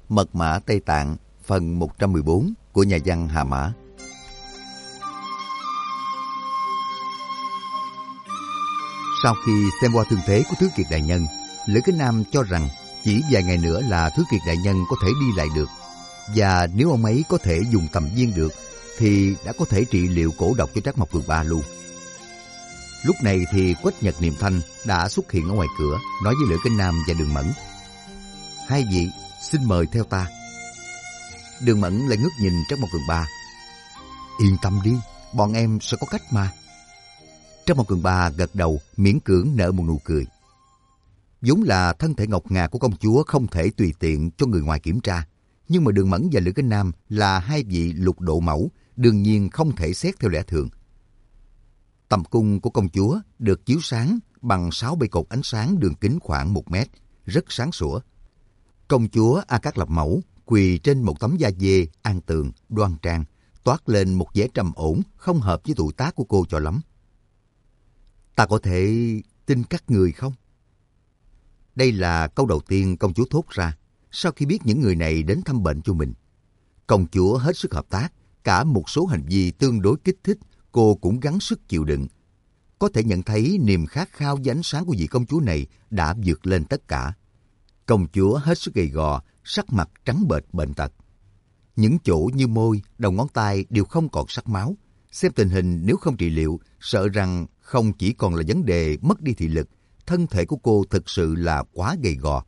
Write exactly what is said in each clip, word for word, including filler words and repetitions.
Mật mã Tây Tạng phần một trăm mười bốn của nhà văn Hà Mã. Sau khi xem qua thương thế của Thứ Kiệt đại nhân, Lữ Kính Nam cho rằng chỉ vài ngày nữa là Thứ Kiệt đại nhân có thể đi lại được, và nếu ông ấy có thể dùng tầm viên được thì đã có thể trị liệu cổ độc cho Trác Mộc Cường Ba luôn. Lúc này thì Quách Nhật Niệm Thanh đã xuất hiện ở ngoài cửa, nói với Lữ Kính Nam và Đường Mẫn: "Hai vị xin mời theo ta." Đường Mẫn lại ngước nhìn Trác Mộc Cường Ba: "Yên tâm đi, bọn em sẽ có cách mà." Trác Mộc Cường Ba gật đầu, miễn cưỡng nở một nụ cười. Vốn là thân thể ngọc ngà của công chúa không thể tùy tiện cho người ngoài kiểm tra, nhưng mà Đường Mẫn và Lữ Kính Nam là hai vị lục độ mẫu, đương nhiên không thể xét theo lẽ thường. Tầm cung của công chúa được chiếu sáng bằng sáu bệ cột ánh sáng đường kính khoảng một mét, rất sáng sủa. Công chúa A Cát Lập Mẫu quỳ trên một tấm da dê an tường, đoan trang, toát lên một vẻ trầm ổn không hợp với tuổi tác của cô cho lắm. "Ta có thể tin các người không?" Đây là câu đầu tiên công chúa thốt ra sau khi biết những người này đến thăm bệnh cho mình. Công chúa hết sức hợp tác, cả một số hành vi tương đối kích thích cô cũng gắng sức chịu đựng. Có thể nhận thấy niềm khát khao với ánh sáng của vị công chúa này đã vượt lên tất cả. Công chúa hết sức gầy gò, sắc mặt trắng bệch bệnh tật. Những chỗ như môi, đầu ngón tay đều không còn sắc máu. Xem tình hình nếu không trị liệu, sợ rằng không chỉ còn là vấn đề mất đi thị lực, thân thể của cô thực sự là quá gầy gò.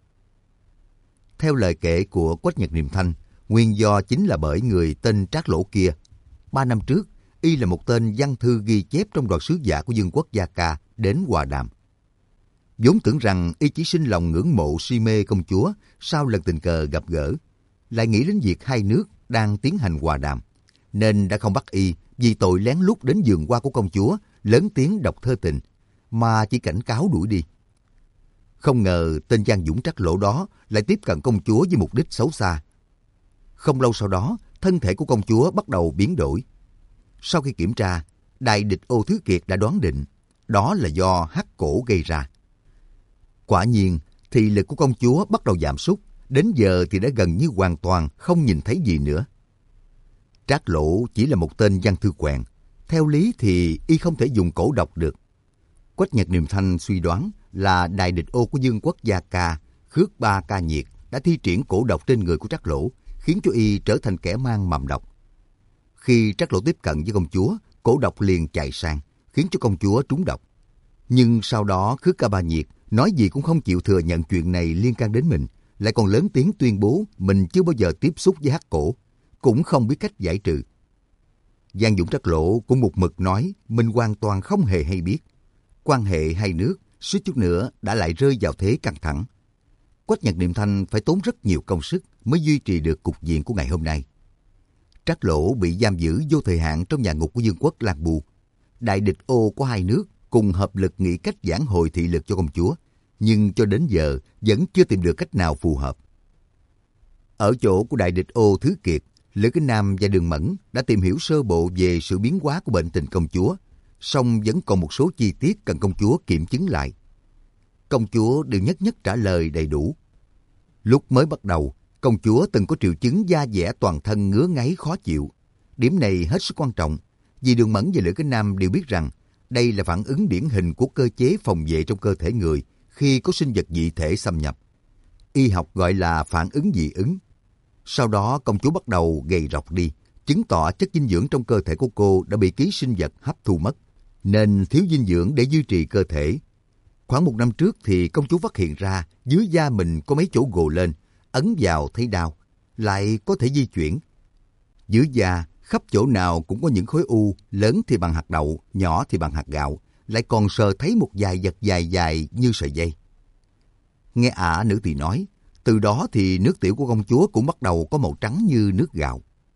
Theo lời kể của Quách Nhật Niệm Thanh, nguyên do chính là bởi người tên Trác Lỗ kia. Ba năm trước, y là một tên văn thư ghi chép trong đoàn sứ giả của Vương quốc Gia Ca đến hòa đàm. Vốn tưởng rằng y chỉ sinh lòng ngưỡng mộ si mê công chúa sau lần tình cờ gặp gỡ, lại nghĩ đến việc hai nước đang tiến hành hòa đàm, nên đã không bắt y vì tội lén lút đến vườn hoa của công chúa, lớn tiếng đọc thơ tình, mà chỉ cảnh cáo đuổi đi. Không ngờ tên gian dũng Trác Lỗ đó lại tiếp cận công chúa với mục đích xấu xa. Không lâu sau đó, thân thể của công chúa bắt đầu biến đổi. Sau khi kiểm tra, đại địch Ô Thứ Kiệt đã đoán định đó là do hắc cổ gây ra. Quả nhiên, thị lực của công chúa bắt đầu giảm sút, đến giờ thì đã gần như hoàn toàn không nhìn thấy gì nữa. Trác Lỗ chỉ là một tên văn thư quèn, theo lý thì y không thể dùng cổ độc được. Quách Nhật Niệm Thanh suy đoán là đại địch Ô của Vương quốc Gia Ca, Khước Ba Ca Nhiệt đã thi triển cổ độc trên người của Trác Lỗ, khiến cho y trở thành kẻ mang mầm độc. Khi Trác Lỗ tiếp cận với công chúa, cổ độc liền chạy sang, khiến cho công chúa trúng độc. Nhưng sau đó Khước Ca Ba Nhiệt nói gì cũng không chịu thừa nhận chuyện này liên can đến mình, lại còn lớn tiếng tuyên bố mình chưa bao giờ tiếp xúc với hắc cổ, cũng không biết cách giải trừ. Giang Dũng Trác Lỗ cũng một mực nói mình hoàn toàn không hề hay biết. Quan hệ hai nước suýt chút nữa đã lại rơi vào thế căng thẳng. Quách Nhật Niệm Thanh phải tốn rất nhiều công sức mới duy trì được cục diện của ngày hôm nay. Trác Lỗ bị giam giữ vô thời hạn trong nhà ngục của Vương quốc Lan Bu. Đại địch Ô của hai nước cùng hợp lực nghĩ cách giảng hồi thị lực cho công chúa, nhưng cho đến giờ vẫn chưa tìm được cách nào phù hợp. Ở chỗ của đại địch Ô Thứ Kiệt, Lữ Kính Nam và Đường Mẫn đã tìm hiểu sơ bộ về sự biến hóa của bệnh tình công chúa, song vẫn còn một số chi tiết cần công chúa kiểm chứng lại. Công chúa đều nhất nhất trả lời đầy đủ. Lúc mới bắt đầu, công chúa từng có triệu chứng da dẻ toàn thân ngứa ngáy khó chịu. Điểm này hết sức quan trọng, vì Đường Mẫn và Lữ Kính Nam đều biết rằng đây là phản ứng điển hình của cơ chế phòng vệ trong cơ thể người khi có sinh vật dị thể xâm nhập. Y học gọi là phản ứng dị ứng. Sau đó công chúa bắt đầu gầy rộc đi, chứng tỏ chất dinh dưỡng trong cơ thể của cô đã bị ký sinh vật hấp thu mất, nên thiếu dinh dưỡng để duy trì cơ thể. Khoảng một năm trước thì công chúa phát hiện ra dưới da mình có mấy chỗ gồ lên, ấn vào thấy đau, lại có thể di chuyển. Dưới da khắp chỗ nào cũng có những khối u, lớn thì bằng hạt đậu, nhỏ thì bằng hạt gạo, lại còn sờ thấy một vài vật dài dài như sợi dây. Nghe ả nữ tỳ nói, từ đó thì nước tiểu của công chúa cũng bắt đầu có màu trắng như nước gạo.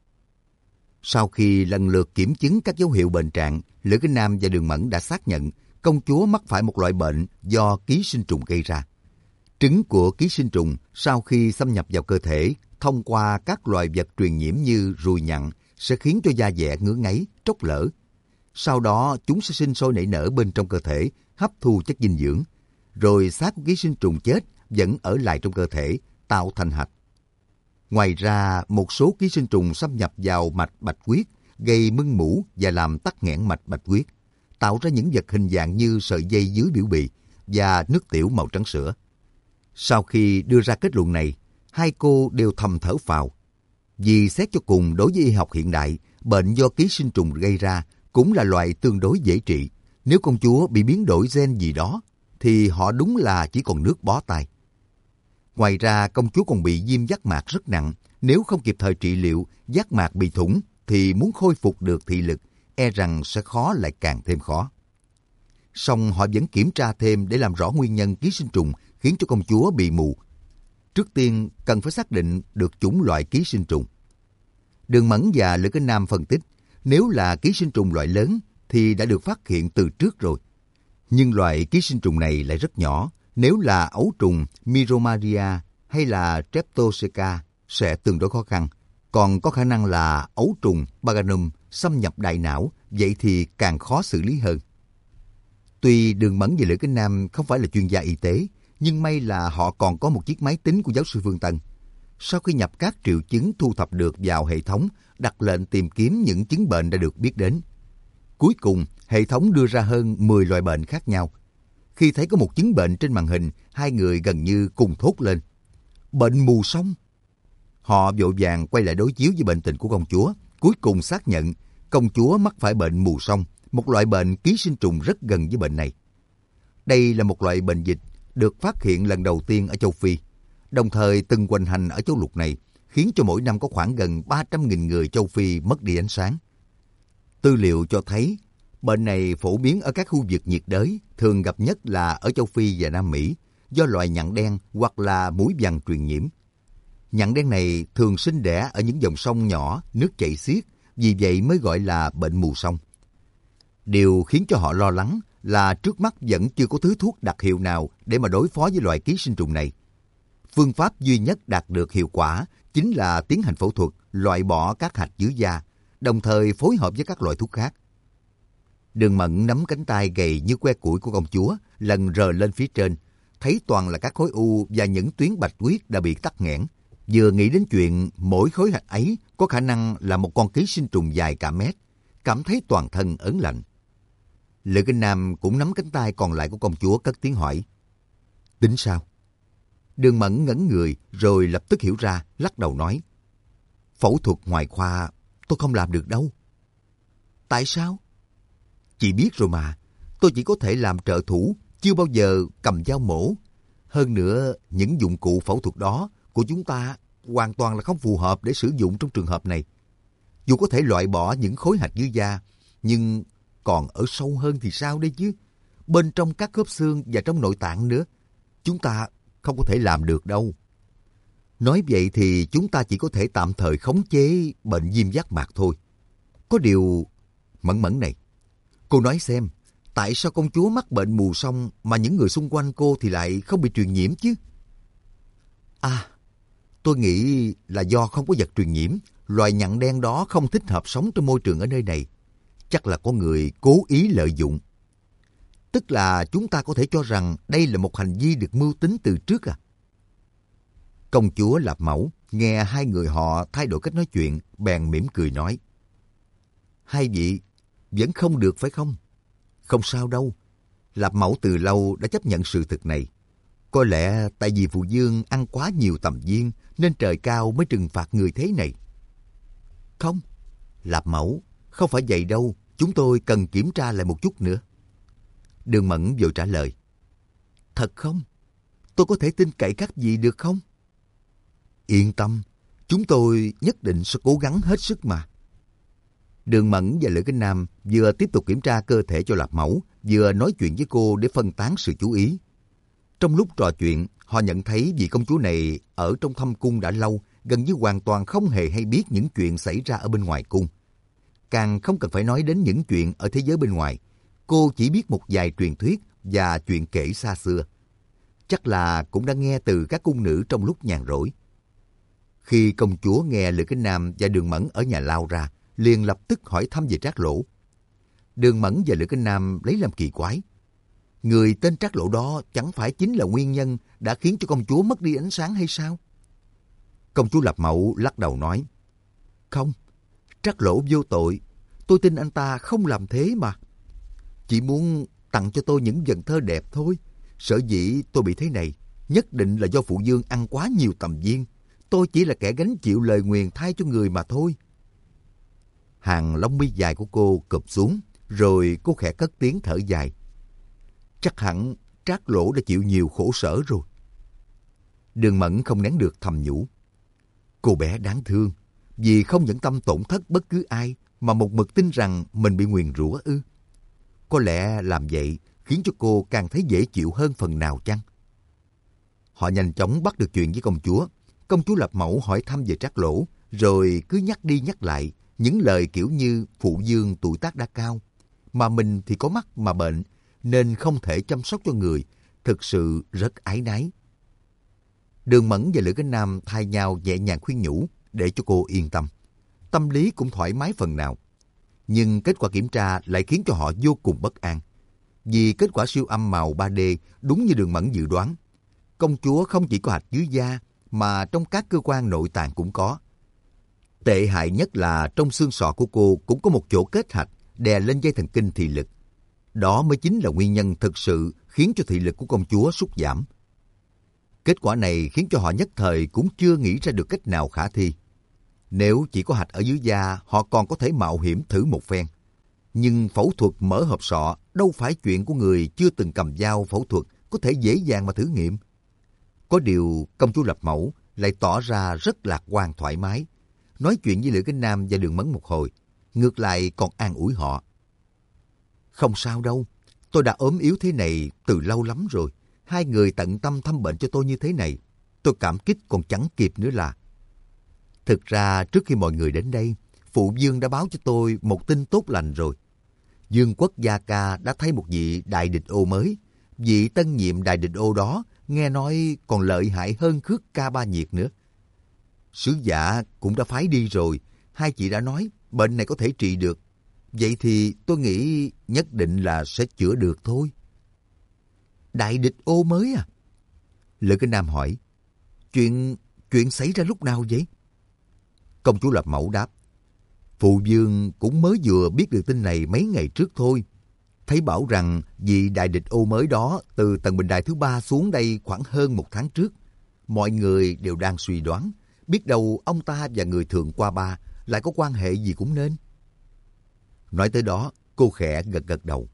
Sau khi lần lượt kiểm chứng các dấu hiệu bệnh trạng, Lữ Kính Nam và Đường Mẫn đã xác nhận công chúa mắc phải một loại bệnh do ký sinh trùng gây ra. Trứng của ký sinh trùng sau khi xâm nhập vào cơ thể thông qua các loài vật truyền nhiễm như ruồi nhặn sẽ khiến cho da dẻ ngứa ngáy, tróc lở. Sau đó chúng sẽ sinh sôi nảy nở bên trong cơ thể, hấp thu chất dinh dưỡng, rồi xác của ký sinh trùng chết vẫn ở lại trong cơ thể, tạo thành hạch. Ngoài ra, một số ký sinh trùng xâm nhập vào mạch bạch huyết, gây mưng mủ và làm tắc nghẽn mạch bạch huyết, tạo ra những vật hình dạng như sợi dây dưới biểu bì và nước tiểu màu trắng sữa. Sau khi đưa ra kết luận này, hai cô đều thầm thở phào. Vì xét cho cùng đối với y học hiện đại, bệnh do ký sinh trùng gây ra cũng là loại tương đối dễ trị. Nếu công chúa bị biến đổi gen gì đó, thì họ đúng là chỉ còn nước bó tay. Ngoài ra, công chúa còn bị viêm giác mạc rất nặng. Nếu không kịp thời trị liệu, giác mạc bị thủng, thì muốn khôi phục được thị lực, e rằng sẽ khó lại càng thêm khó. Song họ vẫn kiểm tra thêm để làm rõ nguyên nhân ký sinh trùng khiến cho công chúa bị mù. Trước tiên, cần phải xác định được chủng loại ký sinh trùng. Đường Mẫn và Lữ Kinh Nam phân tích, nếu là ký sinh trùng loại lớn thì đã được phát hiện từ trước rồi. Nhưng loại ký sinh trùng này lại rất nhỏ. Nếu là ấu trùng Miromaria hay là Streptococcus sẽ tương đối khó khăn. Còn có khả năng là ấu trùng Paganum xâm nhập đại não, vậy thì càng khó xử lý hơn. Tuy Đường Mẫn và Lữ Kinh Nam không phải là chuyên gia y tế, nhưng may là họ còn có một chiếc máy tính của giáo sư Phương Tân. Sau khi nhập các triệu chứng thu thập được vào hệ thống, đặt lệnh tìm kiếm những chứng bệnh đã được biết đến. Cuối cùng, hệ thống đưa ra hơn mười loại bệnh khác nhau. Khi thấy có một chứng bệnh trên màn hình, hai người gần như cùng thốt lên. Bệnh mù sông. Họ vội vàng quay lại đối chiếu với bệnh tình của công chúa, cuối cùng xác nhận công chúa mắc phải bệnh mù sông, một loại bệnh ký sinh trùng rất gần với bệnh này. Đây là một loại bệnh dịch được phát hiện lần đầu tiên ở châu Phi, đồng thời từng hoành hành ở châu lục này, khiến cho mỗi năm có khoảng gần ba trăm nghìn người châu Phi mất đi ánh sáng. Tư liệu cho thấy, bệnh này phổ biến ở các khu vực nhiệt đới, thường gặp nhất là ở châu Phi và Nam Mỹ, do loài nhặn đen hoặc là muỗi vằn truyền nhiễm. Nhặn đen này thường sinh đẻ ở những dòng sông nhỏ, nước chảy xiết, vì vậy mới gọi là bệnh mù sông. Điều khiến cho họ lo lắng là trước mắt vẫn chưa có thứ thuốc đặc hiệu nào để mà đối phó với loại ký sinh trùng này. Phương pháp duy nhất đạt được hiệu quả chính là tiến hành phẫu thuật, loại bỏ các hạch dưới da, đồng thời phối hợp với các loại thuốc khác. Đường Mẫn nắm cánh tay gầy như que củi của công chúa, lần rờ lên phía trên, thấy toàn là các khối u và những tuyến bạch huyết đã bị tắc nghẽn. Vừa nghĩ đến chuyện mỗi khối hạch ấy có khả năng là một con ký sinh trùng dài cả mét, cảm thấy toàn thân ớn lạnh. Lữ Kinh Nam cũng nắm cánh tay còn lại của công chúa cất tiếng hỏi. Tính sao? Đường Mẫn ngẩn người rồi lập tức hiểu ra, lắc đầu nói. Phẫu thuật ngoại khoa tôi không làm được đâu. Tại sao? Chị biết rồi mà, tôi chỉ có thể làm trợ thủ, chưa bao giờ cầm dao mổ. Hơn nữa, những dụng cụ phẫu thuật đó của chúng ta hoàn toàn là không phù hợp để sử dụng trong trường hợp này. Dù có thể loại bỏ những khối hạch dưới da, nhưng còn ở sâu hơn thì sao đây chứ? Bên trong các khớp xương và trong nội tạng nữa, chúng ta không có thể làm được đâu. Nói vậy thì chúng ta chỉ có thể tạm thời khống chế bệnh viêm giác mạc thôi. Có điều, Mẫn Mẫn này, cô nói xem, tại sao công chúa mắc bệnh mù sông mà những người xung quanh cô thì lại không bị truyền nhiễm chứ? À, tôi nghĩ là do không có vật truyền nhiễm, loài nhặn đen đó không thích hợp sống trong môi trường ở nơi này. Chắc là có người cố ý lợi dụng. Tức là chúng ta có thể cho rằng đây là một hành vi được mưu tính từ trước à? Công chúa Lạp Mẫu nghe hai người họ thay đổi cách nói chuyện, bèn mỉm cười nói. Hai vị vẫn không được phải không? Không sao đâu. Lạp Mẫu từ lâu đã chấp nhận sự thực này. Có lẽ tại vì phụ vương ăn quá nhiều tầm viên nên trời cao mới trừng phạt người thế này. Không, Lạp Mẫu, không phải vậy đâu. Chúng tôi cần kiểm tra lại một chút nữa. Đường Mẫn vội trả lời. Thật không? Tôi có thể tin cậy các vị được không? Yên tâm, chúng tôi nhất định sẽ cố gắng hết sức mà. Đường Mẫn và Lữ Kinh Nam vừa tiếp tục kiểm tra cơ thể cho Lạp Mẫu, vừa nói chuyện với cô để phân tán sự chú ý. Trong lúc trò chuyện, họ nhận thấy vị công chúa này ở trong thâm cung đã lâu, gần như hoàn toàn không hề hay biết những chuyện xảy ra ở bên ngoài cung. Càng không cần phải nói đến những chuyện ở thế giới bên ngoài. Cô chỉ biết một vài truyền thuyết và chuyện kể xa xưa. Chắc là cũng đã nghe từ các cung nữ trong lúc nhàn rỗi. Khi công chúa nghe Lữ Kinh Nam và Đường Mẫn ở nhà lao ra, liền lập tức hỏi thăm về Trác Lỗ. Đường Mẫn và Lữ Kinh Nam lấy làm kỳ quái. Người tên Trác Lỗ đó chẳng phải chính là nguyên nhân đã khiến cho công chúa mất đi ánh sáng hay sao? Công chúa Lập Mậu lắc đầu nói, không, Trác Lỗ vô tội, tôi tin anh ta không làm thế mà. Chỉ muốn tặng cho tôi những vần thơ đẹp thôi. Sở dĩ tôi bị thế này, nhất định là do phụ vương ăn quá nhiều tầm viên. Tôi chỉ là kẻ gánh chịu lời nguyền thay cho người mà thôi. Hàng lông mi dài của cô cụp xuống, rồi cô khẽ cất tiếng thở dài. Chắc hẳn Trác Lỗ đã chịu nhiều khổ sở rồi. Đường Mẫn không nén được thầm nhủ. Cô bé đáng thương, vì không nhẫn tâm tổn thất bất cứ ai mà một mực tin rằng mình bị nguyền rủa ư. Có lẽ làm vậy khiến cho cô càng thấy dễ chịu hơn phần nào chăng? Họ nhanh chóng bắt được chuyện với công chúa. Công chúa Lập Mẫu hỏi thăm về Trác Lỗ, rồi cứ nhắc đi nhắc lại những lời kiểu như phụ vương tuổi tác đã cao, mà mình thì có mắt mà bệnh, nên không thể chăm sóc cho người, thực sự rất áy náy. Đường Mẫn và Lữ Cánh Nam thay nhau nhẹ nhàng khuyên nhủ để cho cô yên tâm. Tâm lý cũng thoải mái phần nào. Nhưng kết quả kiểm tra lại khiến cho họ vô cùng bất an. Vì kết quả siêu âm màu ba D đúng như Đường Mẫn dự đoán. Công chúa không chỉ có hạch dưới da, mà trong các cơ quan nội tạng cũng có. Tệ hại nhất là trong xương sọ của cô cũng có một chỗ kết hạch đè lên dây thần kinh thị lực. Đó mới chính là nguyên nhân thực sự khiến cho thị lực của công chúa sút giảm. Kết quả này khiến cho họ nhất thời cũng chưa nghĩ ra được cách nào khả thi. Nếu chỉ có hạch ở dưới da, họ còn có thể mạo hiểm thử một phen. Nhưng phẫu thuật mở hộp sọ đâu phải chuyện của người chưa từng cầm dao phẫu thuật có thể dễ dàng mà thử nghiệm. Có điều công chúa Lập Mẫu lại tỏ ra rất lạc quan thoải mái. Nói chuyện với Lữ Cánh Nam và Đường Mẫn một hồi, ngược lại còn an ủi họ. Không sao đâu, tôi đã ốm yếu thế này từ lâu lắm rồi. Hai người tận tâm thăm bệnh cho tôi như thế này, tôi cảm kích còn chẳng kịp nữa là. Thực ra trước khi mọi người đến đây, phụ vương đã báo cho tôi một tin tốt lành rồi. Dương quốc Gia Ca đã thay một vị đại địch ô mới. Vị tân nhiệm đại địch ô đó nghe nói còn lợi hại hơn Khước Ca Ba Nhiệt nữa. Sứ giả cũng đã phái đi rồi, hai chị đã nói bệnh này có thể trị được. Vậy thì tôi nghĩ nhất định là sẽ chữa được thôi. Đại địch ô mới à? Lữ Cánh Nam hỏi. Chuyện, chuyện xảy ra lúc nào vậy? Công chúa Lập Mẫu đáp. Phụ vương cũng mới vừa biết được tin này mấy ngày trước thôi. Thấy bảo rằng vị đại địch ô mới đó từ tầng bình đài thứ ba xuống đây khoảng hơn một tháng trước. Mọi người đều đang suy đoán, biết đâu ông ta và người thượng qua ba lại có quan hệ gì cũng nên. Nói tới đó, cô khẽ gật gật đầu.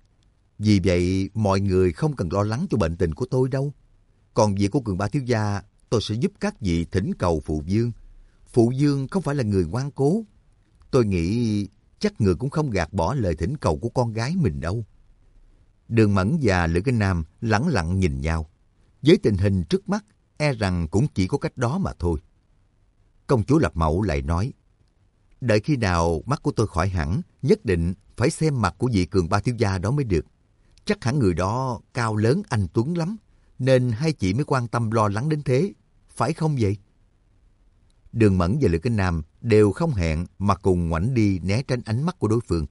Vì vậy, mọi người không cần lo lắng cho bệnh tình của tôi đâu. Còn việc của Cường Ba thiếu gia, tôi sẽ giúp các vị thỉnh cầu phụ vương. Phụ vương không phải là người ngoan cố. Tôi nghĩ chắc người cũng không gạt bỏ lời thỉnh cầu của con gái mình đâu. Đường Mẫn và Lữ Cánh Nam lẳng lặng nhìn nhau. Với tình hình trước mắt, e rằng cũng chỉ có cách đó mà thôi. Công chúa Lập Mẫu lại nói. Đợi khi nào mắt của tôi khỏi hẳn, nhất định phải xem mặt của vị Cường Ba thiếu gia đó mới được. Chắc hẳn người đó cao lớn anh tuấn lắm, nên hai chị mới quan tâm lo lắng đến thế, phải không vậy? Đường Mẫn và Lữ Cánh Nam đều không hẹn mà cùng ngoảnh đi né tránh ánh mắt của đối phương.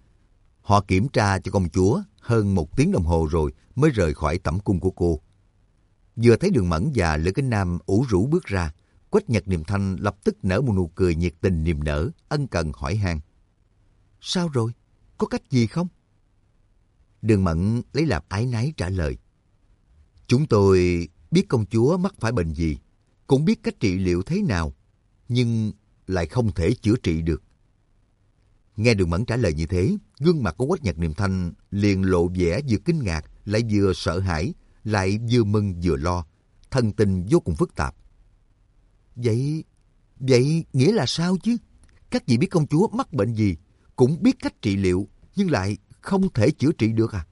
Họ kiểm tra cho công chúa hơn một tiếng đồng hồ rồi mới rời khỏi tẩm cung của cô. Vừa thấy Đường Mẫn và Lữ Cánh Nam ủ rũ bước ra, Quách Nhật Niệm Thanh lập tức nở một nụ cười nhiệt tình niềm nở, ân cần hỏi han. Sao rồi? Có cách gì không? Đường Mẫn lấy làm áy náy trả lời. Chúng tôi biết công chúa mắc phải bệnh gì, cũng biết cách trị liệu thế nào, nhưng lại không thể chữa trị được. Nghe Đường Mẫn trả lời như thế, gương mặt của Quách Nhật Niệm Thanh liền lộ vẻ vừa kinh ngạc, lại vừa sợ hãi, lại vừa mừng vừa lo, thần tình vô cùng phức tạp. Vậy, vậy nghĩa là sao chứ? Các vị biết công chúa mắc bệnh gì, cũng biết cách trị liệu, nhưng lại không thể chữa trị được à?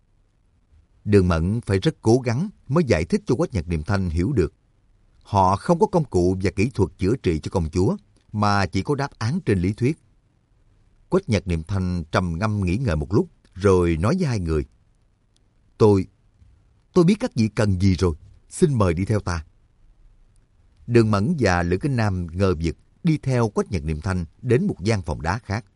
Đường Mẫn phải rất cố gắng mới giải thích cho Quách Nhật Niệm Thanh hiểu được. Họ không có công cụ và kỹ thuật chữa trị cho công chúa, mà chỉ có đáp án trên lý thuyết. Quách Nhật Niệm Thanh trầm ngâm nghĩ ngợi một lúc, rồi nói với hai người. Tôi, tôi biết các vị cần gì rồi, xin mời đi theo ta. Đường Mẫn và Lữ Cánh Nam ngờ vực đi theo Quách Nhật Niệm Thanh đến một gian phòng đá khác.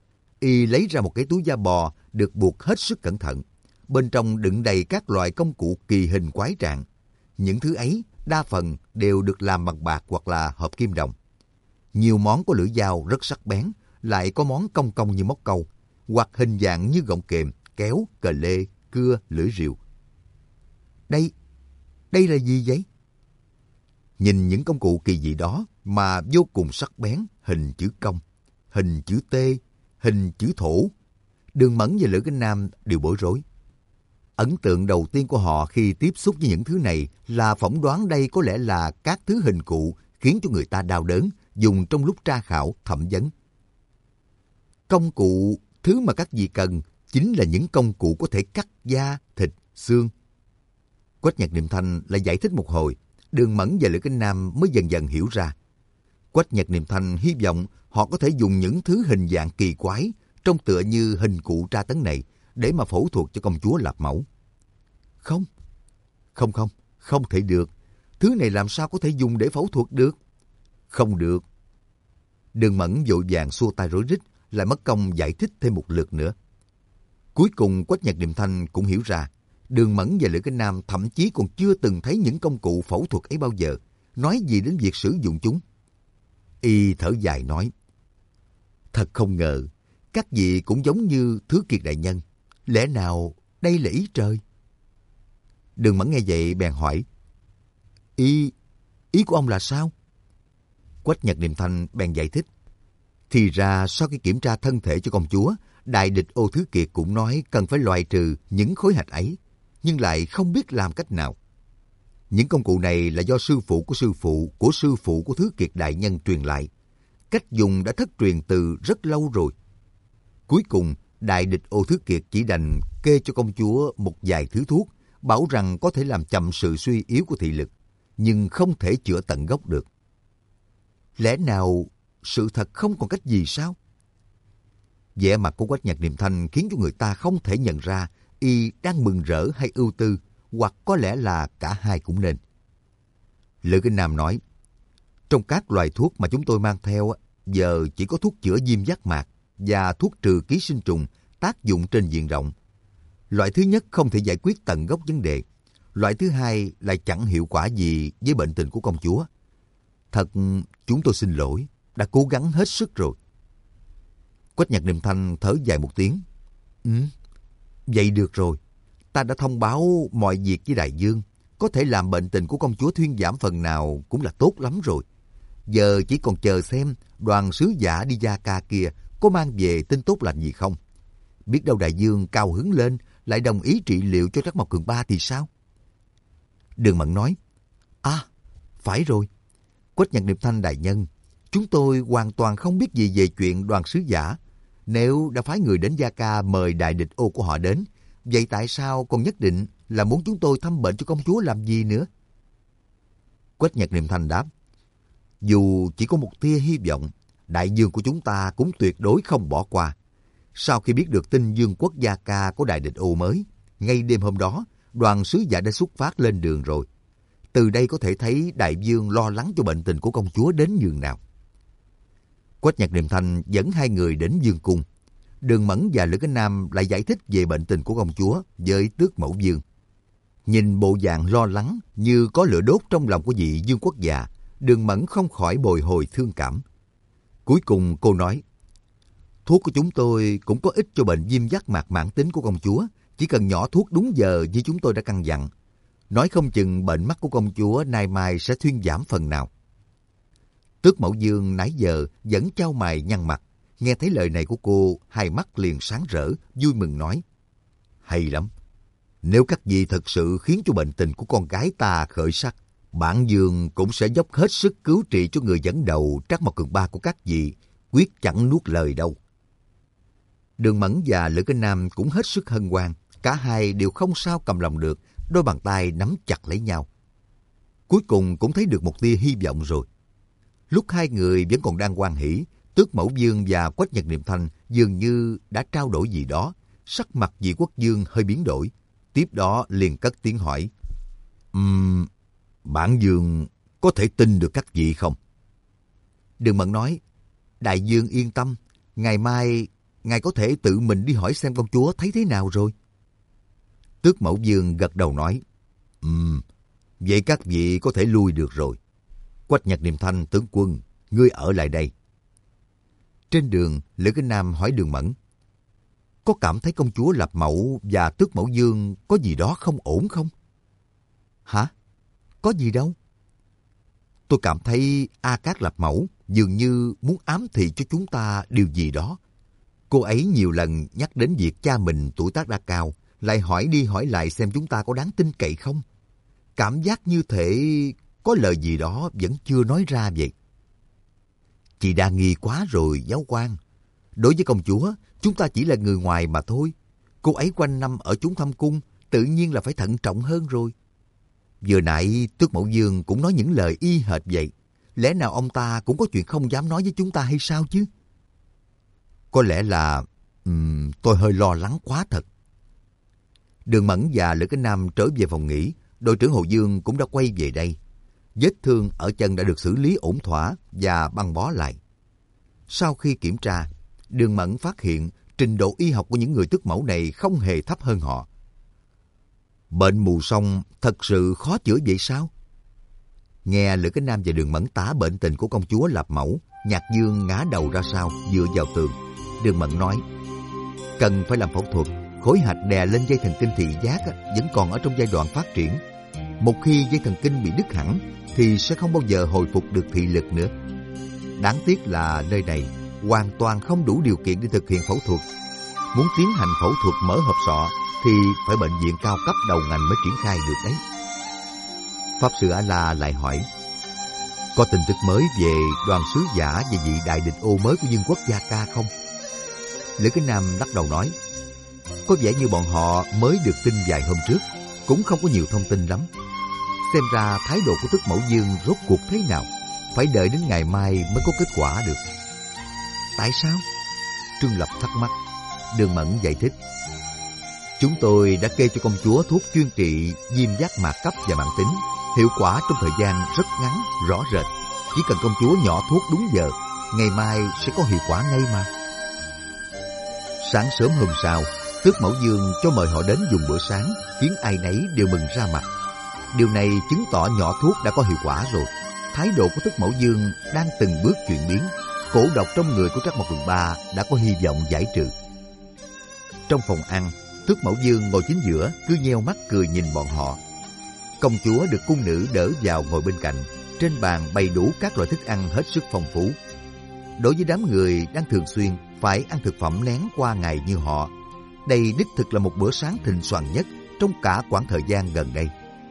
Y lấy ra một cái túi da bò được buộc hết sức cẩn thận. Bên trong đựng đầy các loại công cụ kỳ hình quái trạng. Những thứ ấy đa phần đều được làm bằng bạc hoặc là hợp kim đồng. Nhiều món có lưỡi dao rất sắc bén, lại có món cong cong như móc câu, hoặc hình dạng như gọng kềm, kéo, cờ lê, cưa, lưỡi rìu. Đây, đây là gì vậy? Nhìn những công cụ kỳ dị đó mà vô cùng sắc bén, hình chữ cong, hình chữ T, hình chữ thổ. Đường Mẫn và Lữ Kinh Nam đều bối rối. Ấn tượng đầu tiên của họ khi tiếp xúc với những thứ này là phỏng đoán đây có lẽ là các thứ hình cụ khiến cho người ta đau đớn, dùng trong lúc tra khảo, thẩm vấn. Công cụ, thứ mà các vị cần, chính là những công cụ có thể cắt da, thịt, xương. Quách Nhật Niệm Thanh lại giải thích một hồi, Đường Mẫn và Lữ Kinh Nam mới dần dần hiểu ra. Quách Nhật Niệm Thanh hy vọng họ có thể dùng những thứ hình dạng kỳ quái, trông tựa như hình cụ tra tấn này, để mà phẫu thuật cho công chúa Lạp Mẫu. Không, không không, không thể được. Thứ này làm sao có thể dùng để phẫu thuật được? Không được. Đường Mẫn vội vàng xua tay rối rít, lại mất công giải thích thêm một lượt nữa. Cuối cùng Quách Nhật Niệm Thanh cũng hiểu ra, Đường Mẫn và Lữ Kinh Nam thậm chí còn chưa từng thấy những công cụ phẫu thuật ấy bao giờ, nói gì đến việc sử dụng chúng. Y thở dài nói, thật không ngờ, các vị cũng giống như Thứ Kiệt đại nhân, lẽ nào đây là ý trời? Đường Mẫn nghe vậy bèn hỏi, Ý, ý của ông là sao? Quách Nhật Niệm Thanh bèn giải thích, thì ra sau khi kiểm tra thân thể cho công chúa, đại địch Ô Thứ Kiệt cũng nói cần phải loại trừ những khối hạch ấy, nhưng lại không biết làm cách nào. Những công cụ này là do sư phụ của sư phụ của sư phụ của Thứ Kiệt đại nhân truyền lại. Cách dùng đã thất truyền từ rất lâu rồi. Cuối cùng, đại địch Ô Thứ Kiệt chỉ đành kê cho công chúa một vài thứ thuốc, bảo rằng có thể làm chậm sự suy yếu của thị lực, nhưng không thể chữa tận gốc được. Lẽ nào sự thật không còn cách gì sao? Vẻ mặt của Quách Nhật Niệm Thanh khiến cho người ta không thể nhận ra y đang mừng rỡ hay ưu tư, hoặc có lẽ là cả hai cũng nên. Lữ Kinh Nam nói, trong các loại thuốc mà chúng tôi mang theo, giờ chỉ có thuốc chữa viêm giác mạc và thuốc trừ ký sinh trùng tác dụng trên diện rộng. Loại thứ nhất không thể giải quyết tận gốc vấn đề. Loại thứ hai lại chẳng hiệu quả gì với bệnh tình của công chúa. Thật, chúng tôi xin lỗi, đã cố gắng hết sức rồi. Quách Nhật Niệm Thanh thở dài một tiếng. Ừ, vậy được rồi. Ta đã thông báo mọi việc với đại vương. Có thể làm bệnh tình của công chúa thuyên giảm phần nào cũng là tốt lắm rồi. Giờ chỉ còn chờ xem đoàn sứ giả đi Gia Ca kia có mang về tin tốt lành gì không. Biết đâu đại vương cao hứng lên, lại đồng ý trị liệu cho Trắc Mộc Cường Ba thì sao? Đường Mẫn nói, À, phải rồi. Quách Nhật Niệm Thanh đại nhân, chúng tôi hoàn toàn không biết gì về chuyện đoàn sứ giả. Nếu đã phái người đến Gia Ca mời đại địch Ô của họ đến, vậy tại sao còn nhất định là muốn chúng tôi thăm bệnh cho công chúa làm gì nữa? Quách Nhật Niệm Thanh đáp, dù chỉ có một tia hy vọng, đại vương của chúng ta cũng tuyệt đối không bỏ qua. Sau khi biết được tin vương quốc Gia Ca có đại địch Ô mới, ngay đêm hôm đó, đoàn sứ giả đã xuất phát lên đường rồi. Từ đây có thể thấy đại vương lo lắng cho bệnh tình của công chúa đến nhường nào. Quách Nhật Niệm Thanh dẫn hai người đến vương cung. Đường Mẫn và Lữ Kinh Nam lại giải thích về bệnh tình của công chúa với Tước Mẫu Vương. Nhìn bộ dạng lo lắng như có lửa đốt trong lòng của vị vương quốc già, Đường Mẫn không khỏi bồi hồi thương cảm. Cuối cùng cô nói, thuốc của chúng tôi cũng có ích cho bệnh viêm giác mạc mãn tính của công chúa, chỉ cần nhỏ thuốc đúng giờ như chúng tôi đã căn dặn. Nói không chừng bệnh mắt của công chúa nay mai sẽ thuyên giảm phần nào. Tước Mẫu Vương nãy giờ vẫn chau mày nhăn mặt, nghe thấy lời này của cô, hai mắt liền sáng rỡ, vui mừng nói, hay lắm. Nếu các vị thật sự khiến cho bệnh tình của con gái ta khởi sắc, bản vương cũng sẽ dốc hết sức cứu trị cho người dẫn đầu Trắc Mộc Cường Ba của các vị, quyết chẳng nuốt lời đâu. Đường Mẫn và Lữ Kinh Nam cũng hết sức hân hoan, cả hai đều không sao cầm lòng được, đôi bàn tay nắm chặt lấy nhau. Cuối cùng cũng thấy được một tia hy vọng rồi. Lúc hai người vẫn còn đang hoan hỉ, Tước Mẫu Vương và Quách Nhật Niệm Thanh dường như đã trao đổi gì đó, sắc mặt vị quốc vương hơi biến đổi. Tiếp đó liền cất tiếng hỏi, um, bản vương có thể tin được các vị không? Đường Mẫn nói, đại vương yên tâm, ngày mai ngài có thể tự mình đi hỏi xem công chúa thấy thế nào rồi. Tước Mẫu Vương gật đầu nói, um, Vậy các vị có thể lui được rồi. Quách Nhật Niệm Thanh tướng quân, ngươi ở lại đây. Trên đường, Lữ Kính Nam hỏi Đường Mẫn. Có cảm thấy công chúa Lạp Mẫu và Tước Mẫu Dương có gì đó không ổn không? Hả? Có gì đâu? Tôi cảm thấy A Cát Lạp Mẫu dường như muốn ám thị cho chúng ta điều gì đó. Cô ấy nhiều lần nhắc đến việc cha mình tuổi tác đã cao, lại hỏi đi hỏi lại xem chúng ta có đáng tin cậy không. Cảm giác như thể có lời gì đó vẫn chưa nói ra vậy. Chị đa nghi quá rồi, giáo quan. Đối với công chúa, chúng ta chỉ là người ngoài mà thôi. Cô ấy quanh năm ở chúng thâm cung, tự nhiên là phải thận trọng hơn rồi. Vừa nãy Tước Mẫu Dương cũng nói những lời y hệt vậy. Lẽ nào ông ta cũng có chuyện không dám nói với chúng ta hay sao chứ? Có lẽ là um, tôi hơi lo lắng quá thật. Đường Mẫn và Lữ Kính Nam trở về phòng nghỉ. Đội trưởng Hồ Dương cũng đã quay về đây. Vết thương ở chân đã được xử lý ổn thỏa và băng bó lại. Sau khi kiểm tra, Đường Mẫn phát hiện trình độ y học của những người tước mẫu này không hề thấp hơn họ. Bệnh mù song thật sự khó chữa vậy sao? Nghe Lữ Kính Nam và Đường Mẫn tả bệnh tình của công chúa Lạp Mẫu, Nhạc Dương ngã đầu ra sau dựa vào tường. Đường Mẫn nói, cần phải làm phẫu thuật. Khối hạch đè lên dây thần kinh thị giác vẫn còn ở trong giai đoạn phát triển. Một khi dây thần kinh bị đứt hẳn thì sẽ không bao giờ hồi phục được thị lực nữa. Đáng tiếc là nơi này hoàn toàn không đủ điều kiện để thực hiện phẫu thuật. Muốn tiến hành phẫu thuật mở hộp sọ thì phải bệnh viện cao cấp đầu ngành mới triển khai được đấy. Pháp sư A-la lại hỏi, có tin tức mới về đoàn sứ giả và vị đại địch ô mới của Dương quốc Gia Ca không? Lữ Kính Nam lắc đầu nói, có vẻ như bọn họ mới được tin vài hôm trước, cũng không có nhiều thông tin lắm. Xem ra thái độ của Tước Mẫu Dương rốt cuộc thế nào, phải đợi đến ngày mai mới có kết quả được. Tại sao? Trương Lập thắc mắc. Đường Mẫn giải thích, chúng tôi đã kê cho công chúa thuốc chuyên trị viêm giác mạc cấp và mãn tính, hiệu quả trong thời gian rất ngắn, rõ rệt. Chỉ cần công chúa nhỏ thuốc đúng giờ, ngày mai sẽ có hiệu quả ngay mà. Sáng sớm hôm sau, Tước Mẫu Dương cho mời họ đến dùng bữa sáng, khiến ai nấy đều mừng ra mặt. Điều này chứng tỏ nhỏ thuốc đã có hiệu quả rồi. Thái độ của Tước Mẫu Dương đang từng bước chuyển biến. Cổ độc trong người của Trác Mộc Cường Ba đã có hy vọng giải trừ. Trong phòng ăn, Tước Mẫu Dương ngồi chính giữa, cứ nheo mắt cười nhìn bọn họ. Công chúa được cung nữ đỡ vào ngồi bên cạnh. Trên bàn bày đủ các loại thức ăn hết sức phong phú. Đối với đám người đang thường xuyên phải ăn thực phẩm lén qua ngày như họ, đây đích thực là một bữa sáng thịnh soạn nhất trong cả quãng thời gian gần đây.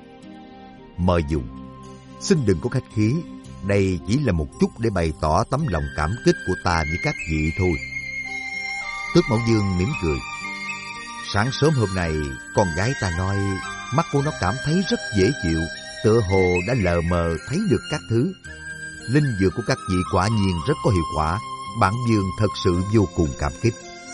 Mời dùng. Xin đừng có khách khí, đây chỉ là một chút để bày tỏ tấm lòng cảm kích của ta với các vị thôi. Tước Mẫu Dương mỉm cười. Sáng sớm hôm nay, con gái ta nói mắt của nó cảm thấy rất dễ chịu, tựa hồ đã lờ mờ thấy được các thứ. Linh dược của các vị quả nhiên rất có hiệu quả, bản Dương thật sự vô cùng cảm kích.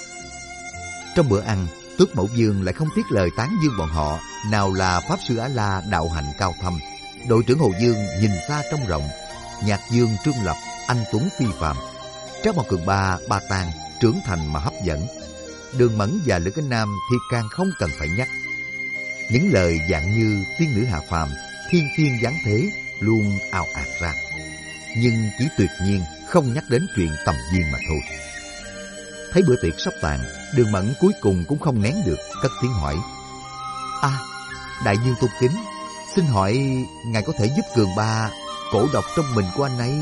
Trong bữa ăn, Tước Mẫu Dương lại không tiếc lời tán dương bọn họ, nào là Pháp sư A-la đạo hạnh cao thâm, đội trưởng Hồ Dương nhìn xa trông rộng, Nhạc Dương Trương Lập anh tuấn phi phàm, Trác Mộc Cường Ba Ba Tàng trưởng thành mà hấp dẫn. Đường Mẫn và Lữ Kính Nam thì càng không cần phải nhắc. Những lời dạng như tiên nữ hạ phàm, thiên tiên giáng thế luôn ào ạt ra, nhưng chỉ tuyệt nhiên không nhắc đến chuyện tầm duyên mà thôi. Thấy bữa tiệc sắp tàn, Đường Mẫn cuối cùng cũng không nén được, cất tiếng hỏi, À, đại dương tôn kính, xin hỏi ngài có thể giúp Cường Ba cổ độc trong mình của anh ấy?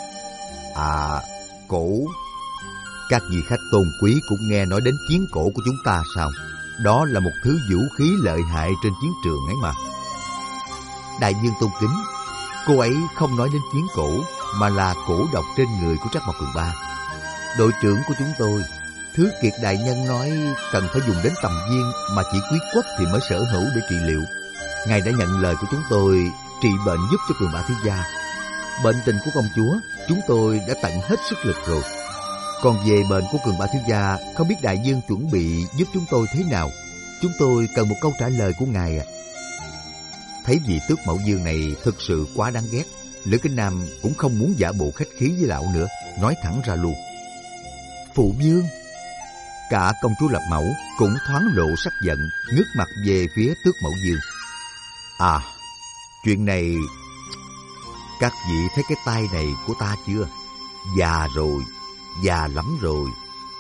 À, cổ... Các vị khách tôn quý cũng nghe nói đến chiến cổ của chúng ta sao? Đó là một thứ vũ khí lợi hại trên chiến trường ấy mà. Đại dương tôn kính, cô ấy không nói đến chiến cổ, mà là cổ độc trên người của Trác Mộc Cường Ba. Đội trưởng của chúng tôi, Thứ Kiệt đại nhân nói cần phải dùng đến tầm viên mà chỉ quý quốc thì mới sở hữu để trị liệu. Ngài đã nhận lời của chúng tôi trị bệnh giúp cho Cường Ba thiếu gia. Bệnh tình của công chúa chúng tôi đã tận hết sức lực rồi. Còn về bệnh của Cường Ba thiếu gia, không biết đại dương chuẩn bị giúp chúng tôi thế nào? Chúng tôi cần một câu trả lời của ngài ạ. Thấy vị Tước Mẫu Dương này thực sự quá đáng ghét, Lữ Kính Nam cũng không muốn giả bộ khách khí với lão nữa, nói thẳng ra luôn. Phụ vương. Cả công chúa Lạp Mẫu cũng thoáng lộ sắc giận, ngước mặt về phía Tước Mẫu Dương. À, Chuyện này, các vị thấy cái tay này của ta chưa? Già rồi, già lắm rồi.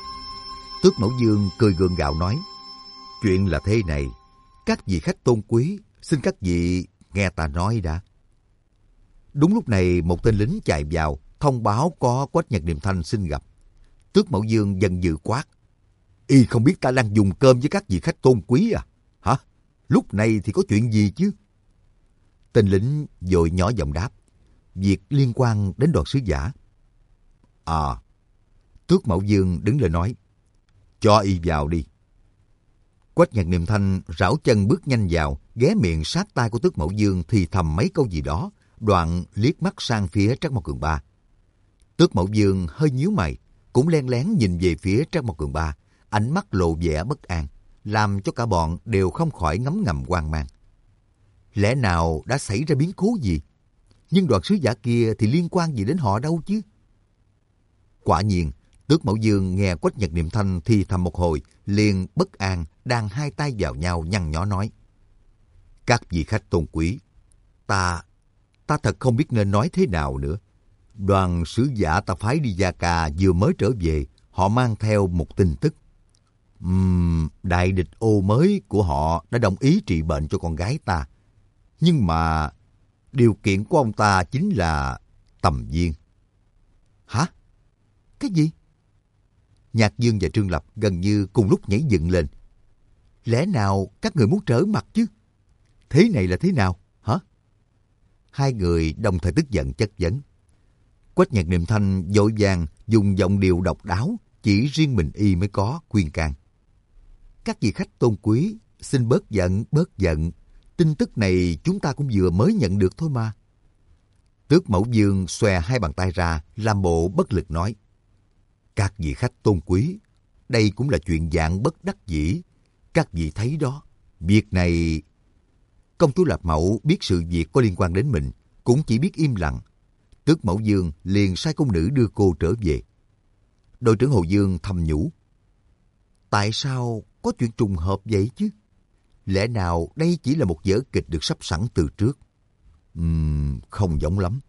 Tước Mẫu Dương cười gượng gạo nói, chuyện là thế này, các vị khách tôn quý, xin các vị nghe ta nói đã. Đúng lúc này một tên lính chạy vào, thông báo có Quách Nhật Niệm Thanh xin gặp. Tước Mẫu Dương giận dữ quát, y không biết ta đang dùng cơm với các vị khách tôn quý à? Hả? Lúc này thì có chuyện gì chứ? Tên lính vội nhỏ giọng đáp, việc liên quan đến đoàn sứ giả. À, Tước Mẫu Dương đứng lên nói, cho y vào đi. Quách Nhật Niệm Thanh rảo chân bước nhanh vào, ghé miệng sát tai của Tước Mẫu Dương thì thầm mấy câu gì đó, đoạn liếc mắt sang phía Trác Mộc Cường Ba. Tước Mẫu Dương hơi nhíu mày, cũng len lén nhìn về phía Trác Mộc Cường Ba, ánh mắt lộ vẻ bất an, làm cho cả bọn đều không khỏi ngấm ngầm hoang mang. Lẽ nào đã xảy ra biến cố gì? Nhưng đoàn sứ giả kia thì liên quan gì đến họ đâu chứ? Quả nhiên, Tước Mẫu Dương nghe Quách Nhật Niệm Thanh thì thầm một hồi, liền bất an, đan hai tay vào nhau nhăn nhó nói, các vị khách tôn quý, ta, ta thật không biết nên nói thế nào nữa. Đoàn sứ giả ta phái đi Gia Ca vừa mới trở về, họ mang theo một tin tức. Uhm, đại địch ô mới của họ đã đồng ý trị bệnh cho con gái ta. Nhưng mà điều kiện của ông ta chính là Tầm Viên. Hả? Cái gì? Nhạc Dương và Trương Lập gần như cùng lúc nhảy dựng lên. Lẽ nào các người muốn trở mặt chứ? Thế này là thế nào? Hả? Hai người đồng thời tức giận chất vấn. Quách Nhật Niệm Thanh vội vàng dùng giọng điệu độc đáo, chỉ riêng mình y mới có, khuyên can. Các vị khách tôn quý, xin bớt giận, bớt giận. Tin tức này chúng ta cũng vừa mới nhận được thôi mà. Tước Mẫu Dương xòe hai bàn tay ra, làm bộ bất lực nói. Các vị khách tôn quý, đây cũng là chuyện dạng bất đắc dĩ. Các vị thấy đó, việc này... Công chúa Lạp Mẫu biết sự việc có liên quan đến mình, cũng chỉ biết im lặng. Tước Mẫu Dương liền sai cung nữ đưa cô trở về. Đội trưởng Hồ Dương thầm nhủ. Tại sao có chuyện trùng hợp vậy chứ? Lẽ nào đây chỉ là một vở kịch được sắp sẵn từ trước? Uhm, không giống lắm.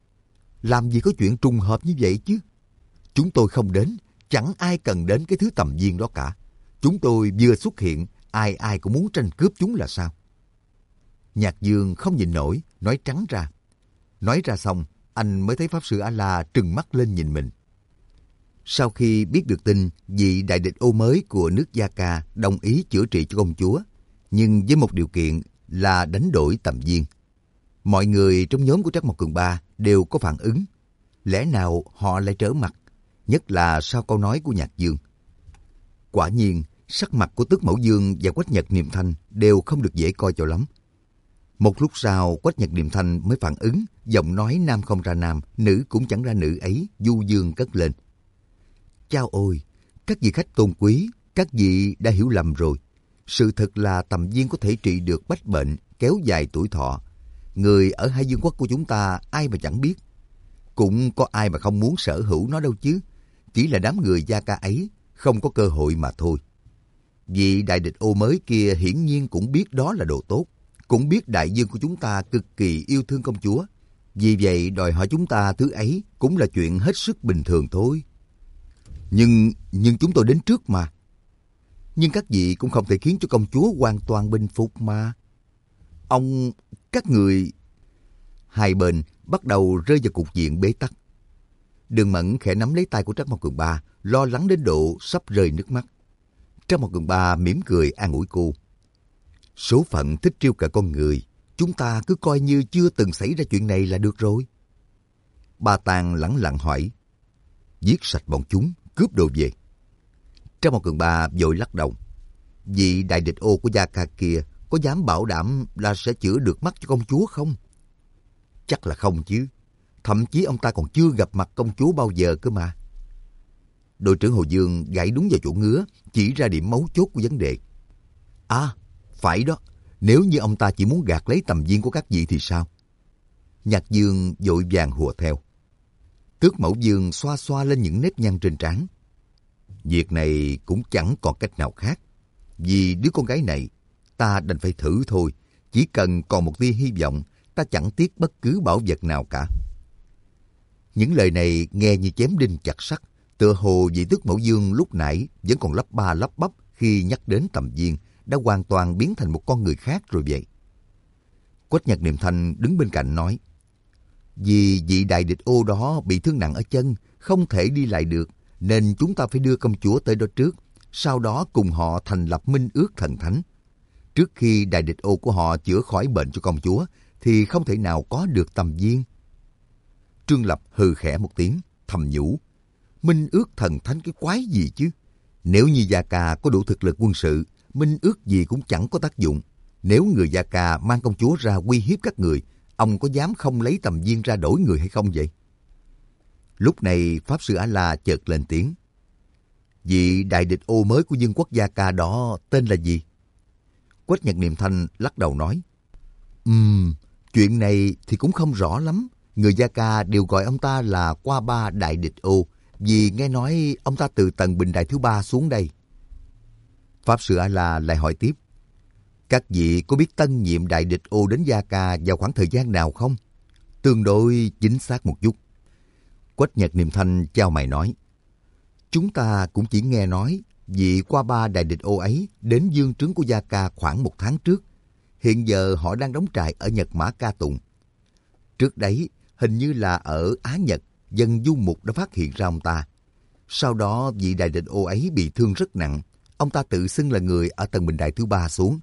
Làm gì có chuyện trùng hợp như vậy chứ? Chúng tôi không đến, chẳng ai cần đến cái thứ Tầm Viên đó cả. Chúng tôi vừa xuất hiện, ai ai cũng muốn tranh cướp chúng là sao? Nhạc Dương không nhịn nổi, nói trắng ra. Nói ra xong, anh mới thấy Pháp Sư A-La trừng mắt lên nhìn mình. Sau khi biết được tin vị đại địch ô mới của nước Gia Ca đồng ý chữa trị cho công chúa, nhưng với một điều kiện là đánh đổi Tầm Viên. Mọi người trong nhóm của Trác Mộc Cường Ba đều có phản ứng. Lẽ nào họ lại trở mặt, nhất là sau câu nói của Nhạc Dương. Quả nhiên, sắc mặt của Tước Mẫu Dương và Quách Nhật Niệm Thanh đều không được dễ coi cho lắm. Một lúc sau, Quách Nhật Niệm Thanh mới phản ứng, giọng nói nam không ra nam, nữ cũng chẳng ra nữ ấy, du dương cất lên. Chao ôi, các vị khách tôn quý, các vị đã hiểu lầm rồi. Sự thật là Tầm Viên có thể trị được bách bệnh, kéo dài tuổi thọ. Người ở hai vương quốc của chúng ta ai mà chẳng biết. Cũng có ai mà không muốn sở hữu nó đâu chứ. Chỉ là đám người Gia Ca ấy không có cơ hội mà thôi. Vị đại địch ô mới kia hiển nhiên cũng biết đó là đồ tốt. Cũng biết đại vương của chúng ta cực kỳ yêu thương công chúa. Vì vậy đòi hỏi chúng ta thứ ấy cũng là chuyện hết sức bình thường thôi. Nhưng, nhưng chúng tôi đến trước mà. Nhưng các vị cũng không thể khiến cho công chúa hoàn toàn bình phục mà. Ông, các người... Hai bên bắt đầu rơi vào cục diện bế tắc. Đường Mẫn khẽ nắm lấy tay của Trác Mộc Cường Ba, lo lắng đến độ sắp rơi nước mắt. Trác Mộc Cường Ba mỉm cười an ủi cô. Số phận thích trêu cả con người, chúng ta cứ coi như chưa từng xảy ra chuyện này là được rồi. Ba Tàng lẳng lặng hỏi. Giết sạch bọn chúng, cướp đồ về. Trác Mộc Cường Ba vội lắc đầu. Vị đại địch ô của Gia Ca kia có dám bảo đảm là sẽ chữa được mắt cho công chúa không? Chắc là không chứ. Thậm chí ông ta còn chưa gặp mặt công chúa bao giờ cơ mà. Đội trưởng Hồ Dương gãy đúng vào chỗ ngứa, chỉ ra điểm mấu chốt của vấn đề. À, phải đó. Nếu như ông ta chỉ muốn gạt lấy Tầm Viên của các vị thì sao? Nhạc Dương vội vàng hùa theo. Tước Mẫu Dương xoa xoa lên những nếp nhăn trên trán. Việc này cũng chẳng còn cách nào khác. Vì đứa con gái này, ta đành phải thử thôi. Chỉ cần còn một tia hy vọng, ta chẳng tiếc bất cứ bảo vật nào cả. Những lời này nghe như chém đinh chặt sắt, tựa hồ vị Tước Mẫu Dương lúc nãy vẫn còn lắp ba lắp bắp khi nhắc đến Tầm Viên đã hoàn toàn biến thành một con người khác rồi vậy. Quách Nhật Niệm Thanh đứng bên cạnh nói, vì vị đại địch ô đó bị thương nặng ở chân, không thể đi lại được, nên chúng ta phải đưa công chúa tới đó trước, sau đó cùng họ thành lập minh ước thần thánh. Trước khi đại địch ô của họ chữa khỏi bệnh cho công chúa, thì không thể nào có được Tầm Viên. Trương Lập hừ khẽ một tiếng, thầm nhủ, minh ước thần thánh cái quái gì chứ? Nếu như Gia Ca có đủ thực lực quân sự, minh ước gì cũng chẳng có tác dụng. Nếu người Gia Ca mang công chúa ra uy hiếp các người, ông có dám không lấy Tầm Viên ra đổi người hay không vậy? Lúc này Pháp Sư A-la chợt lên tiếng. Vị đại địch ô mới của vương quốc Gia Ca đó tên là gì? Quách Nhật Niệm Thanh lắc đầu nói. Ừm, chuyện này thì cũng không rõ lắm. Người Gia Ca đều gọi ông ta là Qua Ba Đại Địch Ô, vì nghe nói ông ta từ tầng bình đài thứ ba xuống đây. Pháp Sư A-la lại hỏi tiếp. Các vị có biết tân nhiệm đại địch ô đến Gia Ca vào khoảng thời gian nào không? Tương đối chính xác một chút. Quách Nhật Niệm Thanh chau mày nói. Chúng ta cũng chỉ nghe nói vị Qua Ba đại địch ô ấy đến dương trướng của Gia Ca khoảng một tháng trước. Hiện giờ họ đang đóng trại ở Nhật Mã Ca Tụng. Trước đấy, hình như là ở Á Nhật, dân du mục đã phát hiện ra ông ta. Sau đó vị đại địch ô ấy bị thương rất nặng. Ông ta tự xưng là người ở tầng bình đài thứ ba xuống.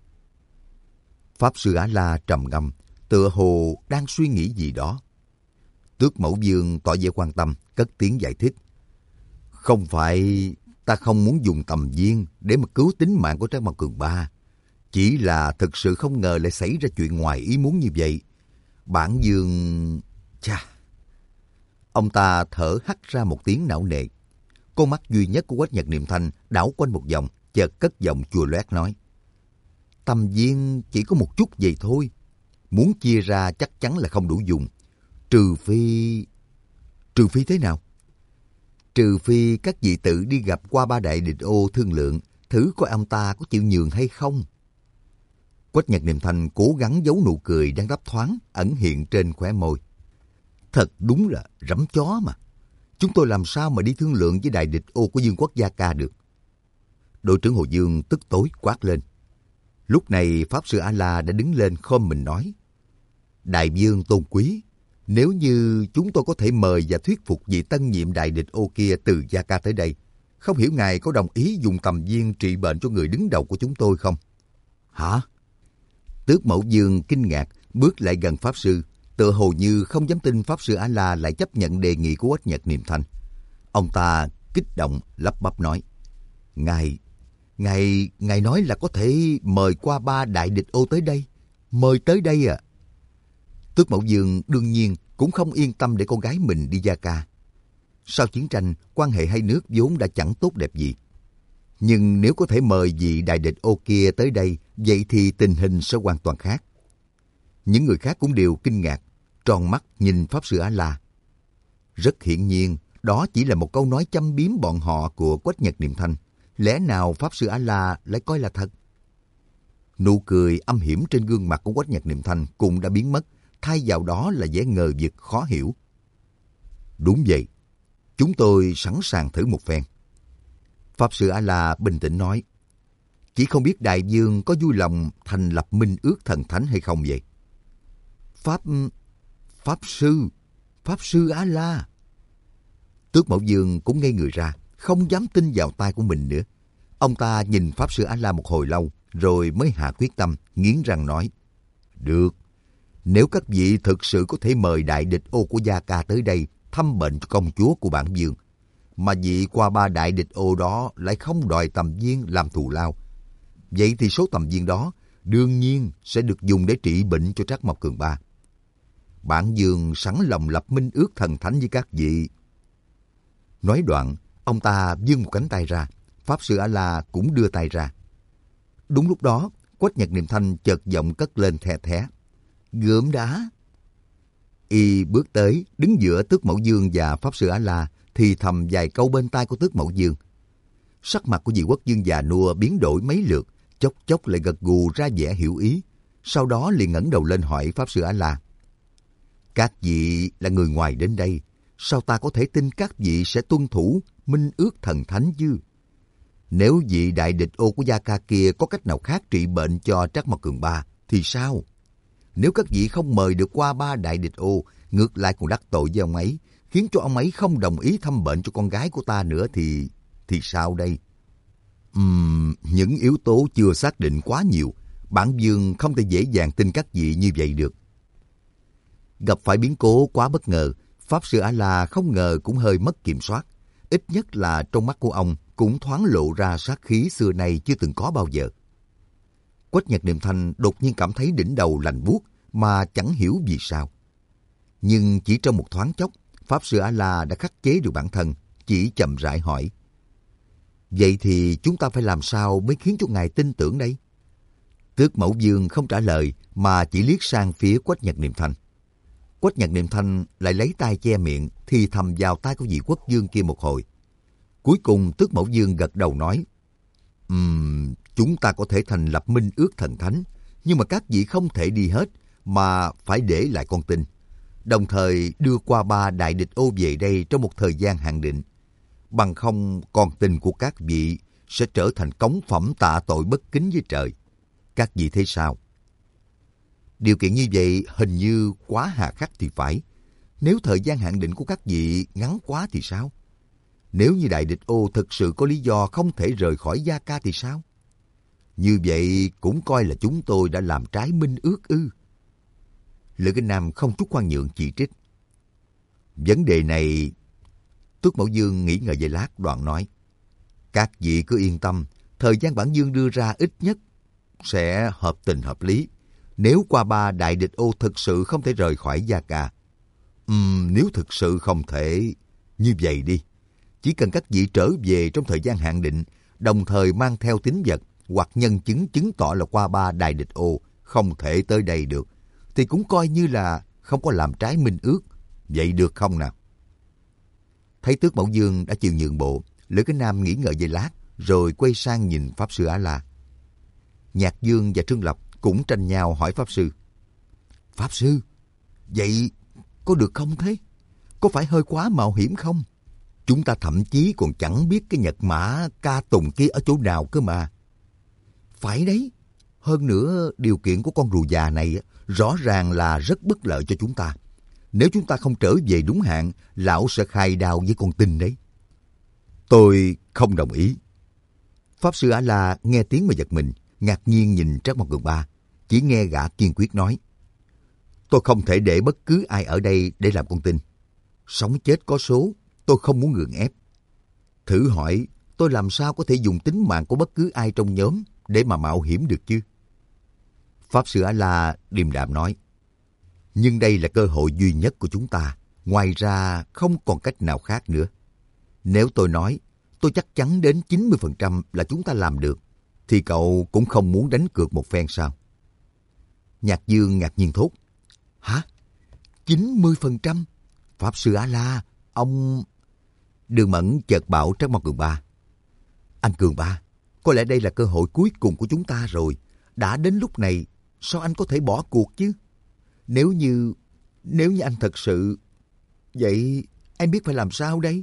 Pháp Sư A-la trầm ngâm, tựa hồ đang suy nghĩ gì đó. Tước Mẫu Dương tỏ vẻ quan tâm, cất tiếng giải thích. Không phải ta không muốn dùng Tầm Viên để mà cứu tính mạng của Trác Mao Cường Ba. Chỉ là thực sự không ngờ lại xảy ra chuyện ngoài ý muốn như vậy. Bản Dương... Chà... Ông ta thở hắt ra một tiếng não nề. Con mắt duy nhất của Quách Nhật Niệm Thanh đảo quanh một vòng, chợt cất giọng chua loét nói. Tầm Viên chỉ có một chút vậy thôi. Muốn chia ra chắc chắn là không đủ dùng. Trừ phi... Trừ phi thế nào? Trừ phi các vị tự đi gặp Qua Ba đại địch ô thương lượng, thử coi ông ta có chịu nhường hay không. Quách Nhật Niệm Thanh cố gắng giấu nụ cười đang thấp thoáng ẩn hiện trên khóe môi. Thật đúng là rắm chó mà. Chúng tôi làm sao mà đi thương lượng với đại địch ô của vương quốc Gia Ca được? Đội trưởng Hồ Dương tức tối quát lên. Lúc này Pháp Sư A-la đã đứng lên khom mình nói. Đại vương tôn quý, nếu như chúng tôi có thể mời và thuyết phục vị tân nhiệm đại địch ô kia từ Gia Ca tới đây, không hiểu ngài có đồng ý dùng Tầm Viên trị bệnh cho người đứng đầu của chúng tôi không? Hả? Tước Mẫu Dương kinh ngạc bước lại gần Pháp Sư, tựa hồ như không dám tin Pháp Sư A-la lại chấp nhận đề nghị của Quách Nhật Niệm Thanh. Ông ta kích động lắp bắp nói. Ngài... Ngài, ngài nói là có thể mời Qua Ba đại địch ô tới đây. Mời tới đây à? Tước Mẫu Dương đương nhiên cũng không yên tâm để con gái mình đi Gia Ca. Sau chiến tranh, quan hệ hai nước vốn đã chẳng tốt đẹp gì. Nhưng nếu có thể mời vị đại địch ô kia tới đây, vậy thì tình hình sẽ hoàn toàn khác. Những người khác cũng đều kinh ngạc, tròn mắt nhìn Pháp Sư A-la. Rất hiển nhiên, đó chỉ là một câu nói châm biếm bọn họ của Quách Nhật Niệm Thanh. Lẽ nào Pháp Sư A-la lại coi là thật? Nụ cười âm hiểm trên gương mặt của Quách Nhật Niệm Thanh cũng đã biến mất, thay vào đó là vẻ ngờ vực khó hiểu. Đúng vậy, chúng tôi sẵn sàng thử một phen. Pháp Sư A-la bình tĩnh nói. Chỉ không biết đại vương có vui lòng thành lập minh ước thần thánh hay không vậy? Pháp... Pháp Sư... Pháp Sư A-la... Tước Mẫu Dương cũng ngây người ra, không dám tin vào tai của mình nữa. Ông ta nhìn Pháp Sư A-la một hồi lâu, rồi mới hạ quyết tâm, nghiến răng nói. Được, nếu các vị thực sự có thể mời đại địch ô của Gia Ca tới đây thăm bệnh cho công chúa của bản vương, mà vị Qua Ba đại địch ô đó lại không đòi Tầm Viên làm thù lao, vậy thì số Tầm Viên đó đương nhiên sẽ được dùng để trị bệnh cho Trác Mao Cường Ba. Bản vương sẵn lòng lập minh ước thần thánh với các vị. Nói đoạn, ông ta vươn một cánh tay ra, Pháp Sư A-la cũng đưa tay ra. Đúng lúc đó, Quách Nhật Niệm Thanh chợt giọng cất lên the thé. Gớm đá. Y bước tới, đứng giữa Tước Mẫu Dương và Pháp Sư A-la, thì thầm vài câu bên tai của Tước Mẫu Dương. Sắc mặt của vị quốc vương già nua biến đổi mấy lượt, chốc chốc lại gật gù ra vẻ hiểu ý. Sau đó liền ngẩng đầu lên hỏi Pháp Sư A-la. Các vị là người ngoài đến đây, sao ta có thể tin các vị sẽ tuân thủ minh ước thần thánh chứ? Nếu vị đại địch ô của Gia Ca kia có cách nào khác trị bệnh cho Trác Mao Cường Ba thì sao? Nếu các vị không mời được qua ba đại địch ô, ngược lại còn đắc tội với ông ấy, khiến cho ông ấy không đồng ý thăm bệnh cho con gái của ta nữa thì... thì sao đây? Uhm, những yếu tố chưa xác định quá nhiều, bản vương không thể dễ dàng tin các vị như vậy được. Gặp phải biến cố quá bất ngờ, Pháp Sư A-la không ngờ cũng hơi mất kiểm soát. Ít nhất là trong mắt của ông cũng thoáng lộ ra sát khí xưa nay chưa từng có bao giờ. Quách Nhật Niệm Thanh đột nhiên cảm thấy đỉnh đầu lạnh buốt mà chẳng hiểu vì sao. Nhưng chỉ trong một thoáng chốc, Pháp Sư A-la đã khắc chế được bản thân, chỉ chậm rãi hỏi. Vậy thì chúng ta phải làm sao mới khiến cho ngài tin tưởng đây? Tước Mẫu Dương không trả lời mà chỉ liếc sang phía Quách Nhật Niệm Thanh. Quách Nhật Niệm Thanh lại lấy tay che miệng thì thầm vào tai của vị quốc dương kia một hồi. Cuối cùng Tước Mẫu Dương gật đầu nói, um, chúng ta có thể thành lập minh ước thần thánh, nhưng mà các vị không thể đi hết mà phải để lại con tin. Đồng thời đưa qua ba đại địch ô về đây trong một thời gian hạn định. Bằng không con tin của các vị sẽ trở thành cống phẩm tạ tội bất kính với trời. Các vị thấy sao? Điều kiện như vậy hình như quá hà khắc thì phải. Nếu thời gian hạn định của các vị ngắn quá thì sao? Nếu như đại địch ô thực sự có lý do không thể rời khỏi Gia Ca thì sao? Như vậy cũng coi là chúng tôi đã làm trái minh ước ư? Lữ Kinh Nam không chút khoan nhượng chỉ trích. Vấn đề này... Tước Mẫu Dương nghĩ ngợi vài lát đoạn nói, các vị cứ yên tâm, thời gian bản vương đưa ra ít nhất sẽ hợp tình hợp lý. Nếu qua ba đại địch ô thực sự không thể rời khỏi Gia Ca, uhm, nếu thực sự không thể, như vậy đi. Chỉ cần các vị trở về trong thời gian hạn định, đồng thời mang theo tín vật hoặc nhân chứng chứng tỏ là qua ba đại địch ô không thể tới đây được, thì cũng coi như là không có làm trái minh ước. Vậy được không nào? Thấy Tước Mẫu Dương đã chịu nhượng bộ, Lữ Kính Nam nghĩ ngợi giây lát, rồi quay sang nhìn Pháp Sư A-la. Nhạc Dương và Trương Lập cũng tranh nhau hỏi Pháp Sư. Pháp Sư, vậy có được không thế? Có phải hơi quá mạo hiểm không? Chúng ta thậm chí còn chẳng biết cái nhật mã ca tùng kia ở chỗ nào cơ mà. Phải đấy. Hơn nữa, điều kiện của con rùa già này rõ ràng là rất bất lợi cho chúng ta. Nếu chúng ta không trở về đúng hạn, lão sẽ khai đao với con tin đấy. Tôi không đồng ý. Pháp Sư A-la nghe tiếng mà giật mình, ngạc nhiên nhìn Trác Mao Cường Ba. Chỉ nghe gã kiên quyết nói, tôi không thể để bất cứ ai ở đây để làm con tin. Sống chết có số, tôi không muốn gượng ép. Thử hỏi, tôi làm sao có thể dùng tính mạng của bất cứ ai trong nhóm để mà mạo hiểm được chứ? Pháp Sư A-la điềm đạm nói, nhưng đây là cơ hội duy nhất của chúng ta. Ngoài ra không còn cách nào khác nữa. Nếu tôi nói, tôi chắc chắn đến chín mươi phần trăm là chúng ta làm được, thì cậu cũng không muốn đánh cược một phen sao? Nhạc Dương ngạc nhiên thốt. Hả? chín mươi phần trăm? Pháp Sư A-la, ông... Đường Mẫn chợt bảo Trác Mao Cường Ba. Anh Cường Ba, có lẽ đây là cơ hội cuối cùng của chúng ta rồi. Đã đến lúc này, sao anh có thể bỏ cuộc chứ? Nếu như... Nếu như anh thật sự... Vậy em biết phải làm sao đây?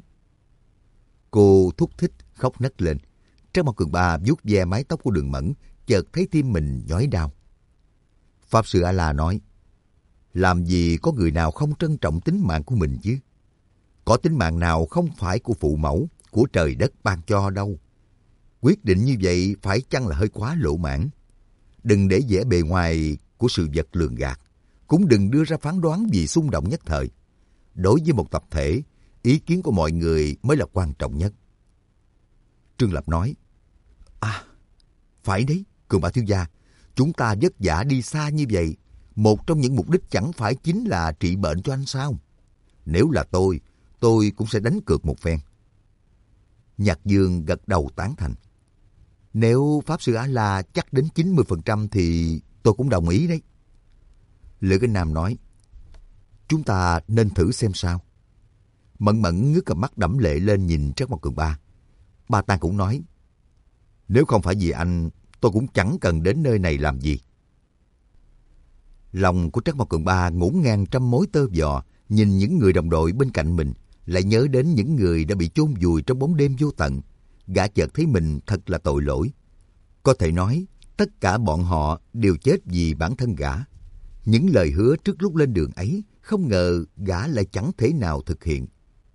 Cô thúc thích khóc nấc lên. Trác Mao Cường Ba vuốt ve mái tóc của Đường Mẫn, chợt thấy tim mình nhói đau. Pháp Sư A-la nói, làm gì có người nào không trân trọng tính mạng của mình chứ? Có tính mạng nào không phải của phụ mẫu, của trời đất ban cho đâu. Quyết định như vậy phải chăng là hơi quá lỗ mãn? Đừng để vẻ bề ngoài của sự vật lường gạt. Cũng đừng đưa ra phán đoán vì xung động nhất thời. Đối với một tập thể, ý kiến của mọi người mới là quan trọng nhất. Trương Lập nói, à, phải đấy, Cường Ba thiếu gia, chúng ta vất vả đi xa như vậy, một trong những mục đích chẳng phải chính là trị bệnh cho anh sao? Nếu là tôi, tôi cũng sẽ đánh cược một phen. Nhạc Dương gật đầu tán thành. Nếu Pháp Sư A-la chắc đến chín mươi phần trăm thì tôi cũng đồng ý đấy. Lữ Kinh Nam nói, chúng ta nên thử xem sao. Mẫn Mẫn ngước cặp mắt đẫm lệ lên nhìn Trác Mao Cường Ba. Ba Tang cũng nói, nếu không phải vì anh, tôi cũng chẳng cần đến nơi này làm gì. Lòng của Trác Mộc Cường Ba ngổn ngang trăm mối tơ vò, nhìn những người đồng đội bên cạnh mình, lại nhớ đến những người đã bị chôn vùi trong bóng đêm vô tận. Gã chợt thấy mình thật là tội lỗi. Có thể nói, tất cả bọn họ đều chết vì bản thân gã. Những lời hứa trước lúc lên đường ấy, không ngờ gã lại chẳng thể nào thực hiện.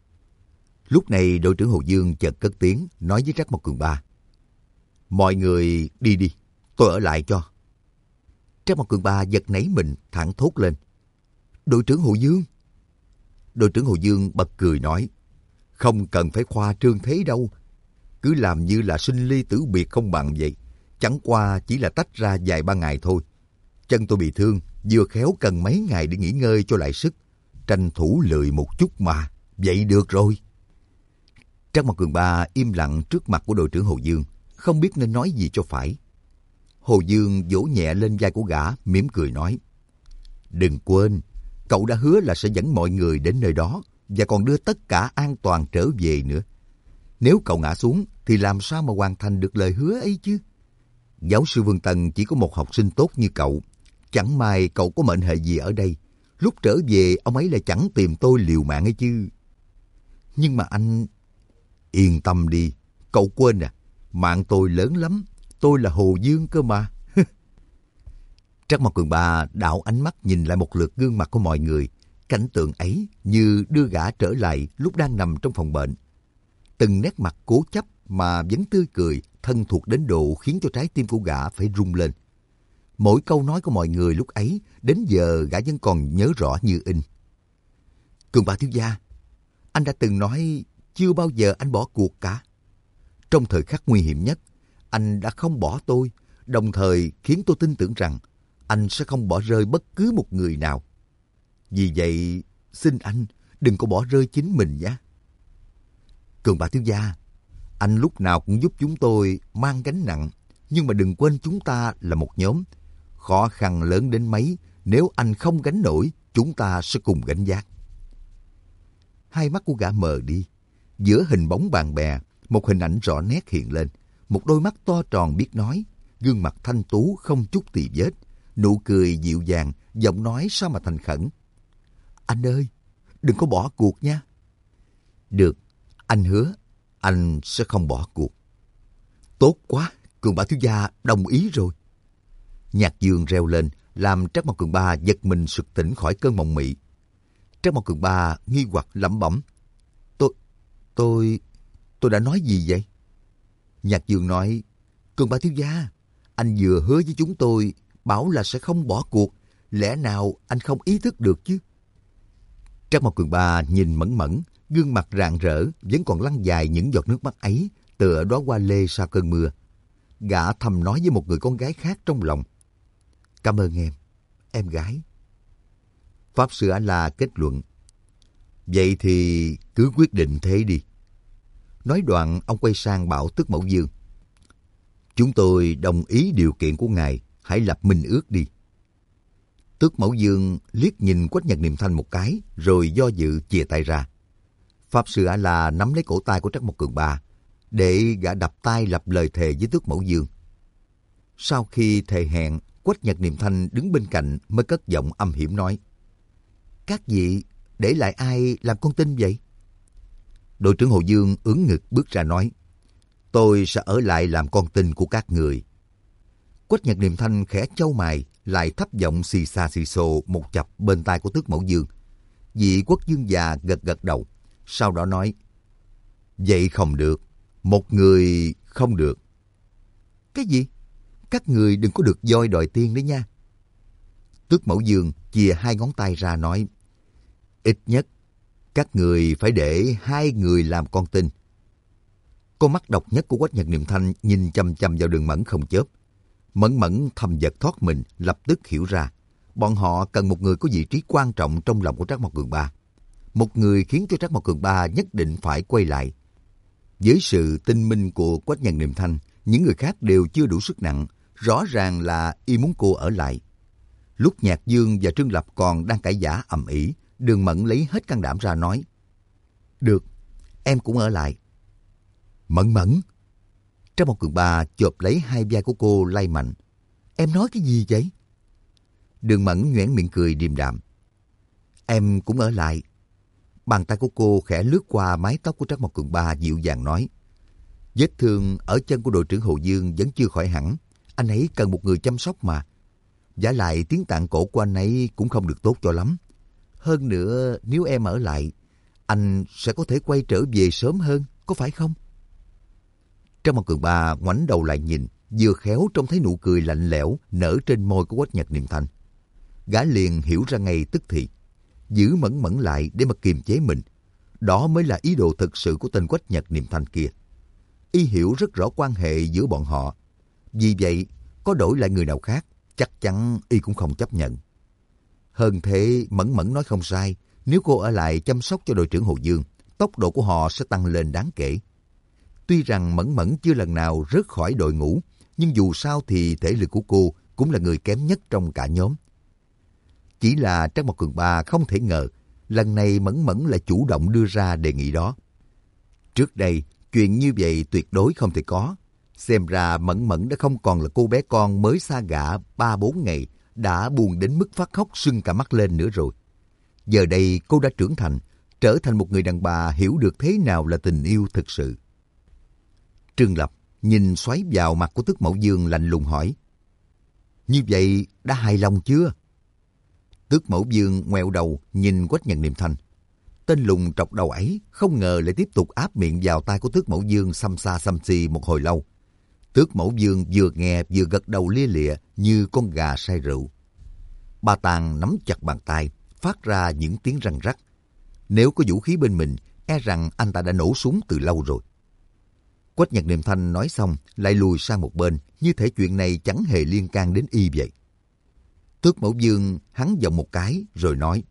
Lúc này đội trưởng Hồ Dương chợt cất tiếng nói với Trác Mộc Cường Ba: mọi người đi đi, tôi ở lại cho. Trác Mộc Cường Ba giật nảy mình, thẳng thốt lên: đội trưởng Hồ Dương. Đội trưởng Hồ Dương bật cười nói: không cần phải khoa trương thế đâu. Cứ làm như là sinh ly tử biệt không bằng vậy. Chẳng qua chỉ là tách ra vài ba ngày thôi. Chân tôi bị thương, vừa khéo cần mấy ngày để nghỉ ngơi cho lại sức. Tranh thủ lười một chút mà, vậy được rồi. Trác Mộc Cường Ba im lặng trước mặt của đội trưởng Hồ Dương, không biết nên nói gì cho phải. Hồ Dương vỗ nhẹ lên vai của gã, mỉm cười nói: đừng quên, cậu đã hứa là sẽ dẫn mọi người đến nơi đó và còn đưa tất cả an toàn trở về nữa. Nếu cậu ngã xuống thì làm sao mà hoàn thành được lời hứa ấy chứ? Giáo sư Vương Tần chỉ có một học sinh tốt như cậu. Chẳng may cậu có mệnh hệ gì ở đây, lúc trở về ông ấy lại chẳng tìm tôi liều mạng ấy chứ. Nhưng mà anh... Yên tâm đi, cậu quên à, mạng tôi lớn lắm, tôi là Hồ Dương cơ mà. Trác Mộc Cường Ba đảo ánh mắt nhìn lại một lượt gương mặt của mọi người. Cảnh tượng ấy như đưa gã trở lại lúc đang nằm trong phòng bệnh. Từng nét mặt cố chấp mà vẫn tươi cười, thân thuộc đến độ khiến cho trái tim của gã phải rung lên. Mỗi câu nói của mọi người lúc ấy, đến giờ gã vẫn còn nhớ rõ như in. Cường Ba thiếu gia, anh đã từng nói chưa bao giờ anh bỏ cuộc cả. Trong thời khắc nguy hiểm nhất, anh đã không bỏ tôi, đồng thời khiến tôi tin tưởng rằng anh sẽ không bỏ rơi bất cứ một người nào. Vì vậy, xin anh đừng có bỏ rơi chính mình nhé. Cường Ba thiếu gia, anh lúc nào cũng giúp chúng tôi mang gánh nặng, nhưng mà đừng quên chúng ta là một nhóm. Khó khăn lớn đến mấy, nếu anh không gánh nổi, chúng ta sẽ cùng gánh vác. Hai mắt của gã mờ đi. Giữa hình bóng bạn bè, một hình ảnh rõ nét hiện lên. Một đôi mắt to tròn biết nói, gương mặt thanh tú không chút tì vết, nụ cười dịu dàng, giọng nói sao mà thành khẩn. Anh ơi, đừng có bỏ cuộc nha. Được, anh hứa, anh sẽ không bỏ cuộc. Tốt quá, Cường Ba thiếu gia đồng ý rồi. Nhạc Dương reo lên, làm Trác Mộc Cường Ba giật mình sực tỉnh khỏi cơn mộng mị. Trác Mộc Cường Ba nghi hoặc lẩm bẩm: Tôi, tôi, tôi đã nói gì vậy? Nhạc Dương nói: Cường Ba thiếu gia, anh vừa hứa với chúng tôi, bảo là sẽ không bỏ cuộc. Lẽ nào anh không ý thức được chứ? Trác Mộc Cường Ba nhìn Mẫn Mẫn, gương mặt rạng rỡ, vẫn còn lăn dài những giọt nước mắt ấy, tựa đóa hoa lê sau cơn mưa. Gã thầm nói với một người con gái khác trong lòng: Cảm ơn em, em gái. Pháp Sư A-la kết luận: Vậy thì cứ quyết định thế đi. Nói đoạn, ông quay sang bảo Tước Mẫu Dương: Chúng tôi đồng ý điều kiện của ngài, hãy lập minh ước đi. Tước Mẫu Dương liếc nhìn Quách Nhật Niệm Thanh một cái, rồi do dự chìa tay ra. Pháp Sư A-la nắm lấy cổ tay của Trác Mộc Cường Ba, để gã đập tay lập lời thề với Tước Mẫu Dương. Sau khi thề hẹn, Quách Nhật Niệm Thanh đứng bên cạnh mới cất giọng âm hiểm nói: Các vị để lại ai làm con tin vậy? Đội trưởng Hồ Dương ưỡn ngực bước ra nói: Tôi sẽ ở lại làm con tin của các người. Quách Nhật Niệm Thanh khẽ chau mày, lại thấp giọng xì xa xì xồ một chập bên tai của Tước Mẫu Dương. Vị quốc dương già gật gật đầu, sau đó nói: Vậy không được, một người không được. Cái gì? Các người đừng có được voi đòi tiên đấy nha. Tước Mẫu Dương chìa hai ngón tay ra nói: Ít nhất, các người phải để hai người làm con tin. Con mắt độc nhất của Quách Nhật Niệm Thanh nhìn chăm chăm vào Đường Mẫn không chớp. Mẫn Mẫn thầm giật thoát mình, lập tức hiểu ra. Bọn họ cần một người có vị trí quan trọng trong lòng của Trác Mộc Cường Ba. Một người khiến cho Trác Mộc Cường Ba nhất định phải quay lại. Với sự tinh minh của Quách Nhật Niệm Thanh, những người khác đều chưa đủ sức nặng. Rõ ràng là y muốn cô ở lại. Lúc Nhạc Dương và Trương Lập còn đang cãi vã ầm ĩ, Đường Mẫn lấy hết can đảm ra nói: Được, em cũng ở lại. Mẫn Mẫn! Trác Mộc Cường Ba chộp lấy hai vai của cô lay mạnh: Em nói cái gì vậy? Đường Mẫn nhoẻn miệng cười điềm đạm. Em cũng ở lại. Bàn tay của cô khẽ lướt qua mái tóc của Trác Mộc Cường Ba dịu dàng nói. Vết thương ở chân của đội trưởng Hồ Dương vẫn chưa khỏi hẳn. Anh ấy cần một người chăm sóc mà. Vả lại tiếng tạng cổ của anh ấy cũng không được tốt cho lắm. Hơn nữa nếu em ở lại, anh sẽ có thể quay trở về sớm hơn, có phải không? Trác Mộc Cường Ba ngoảnh đầu lại nhìn, vừa khéo trông thấy nụ cười lạnh lẽo nở trên môi của Quách Nhật Niệm Thanh. Gã liền hiểu ra ngay tức thì, giữ Mẫn Mẫn lại để mà kiềm chế mình. Đó mới là ý đồ thực sự của tên Quách Nhật Niệm Thanh kia. Y hiểu rất rõ quan hệ giữa bọn họ. Vì vậy, có đổi lại người nào khác, chắc chắn Y cũng không chấp nhận. Hơn thế, Mẫn Mẫn nói không sai. Nếu cô ở lại chăm sóc cho đội trưởng Hồ Dương, tốc độ của họ sẽ tăng lên đáng kể. Tuy rằng Mẫn Mẫn chưa lần nào rớt khỏi đội ngũ, nhưng dù sao thì thể lực của cô cũng là người kém nhất trong cả nhóm. Chỉ là Trác Mộc Cường Ba không thể ngờ, lần này Mẫn Mẫn lại chủ động đưa ra đề nghị đó. Trước đây, chuyện như vậy tuyệt đối không thể có. Xem ra Mẫn Mẫn đã không còn là cô bé con mới xa gả ba bốn ngày, đã buồn đến mức phát khóc sưng cả mắt lên nữa rồi. Giờ đây cô đã trưởng thành, trở thành một người đàn bà hiểu được thế nào là tình yêu thực sự. Trương Lập nhìn xoáy vào mặt của Tước Mẫu Dương lạnh lùng hỏi. Như vậy đã hài lòng chưa? Tước Mẫu Dương ngoẹo đầu nhìn Quách Nhật Niệm Thanh. Tên lùng trọc đầu ấy không ngờ lại tiếp tục áp miệng vào tai của Tước Mẫu Dương xăm xa xăm xì một hồi lâu. Tước Mẫu Dương vừa nghe vừa gật đầu lia lịa như con gà say rượu. Ba Tàng nắm chặt bàn tay, phát ra những tiếng răng rắc. Nếu có vũ khí bên mình, e rằng anh ta đã nổ súng từ lâu rồi. Quách Nhật Niệm Thanh nói xong lại lùi sang một bên, như thể chuyện này chẳng hề liên can đến Y vậy. Tước Mẫu Dương hắn giọng một cái rồi nói.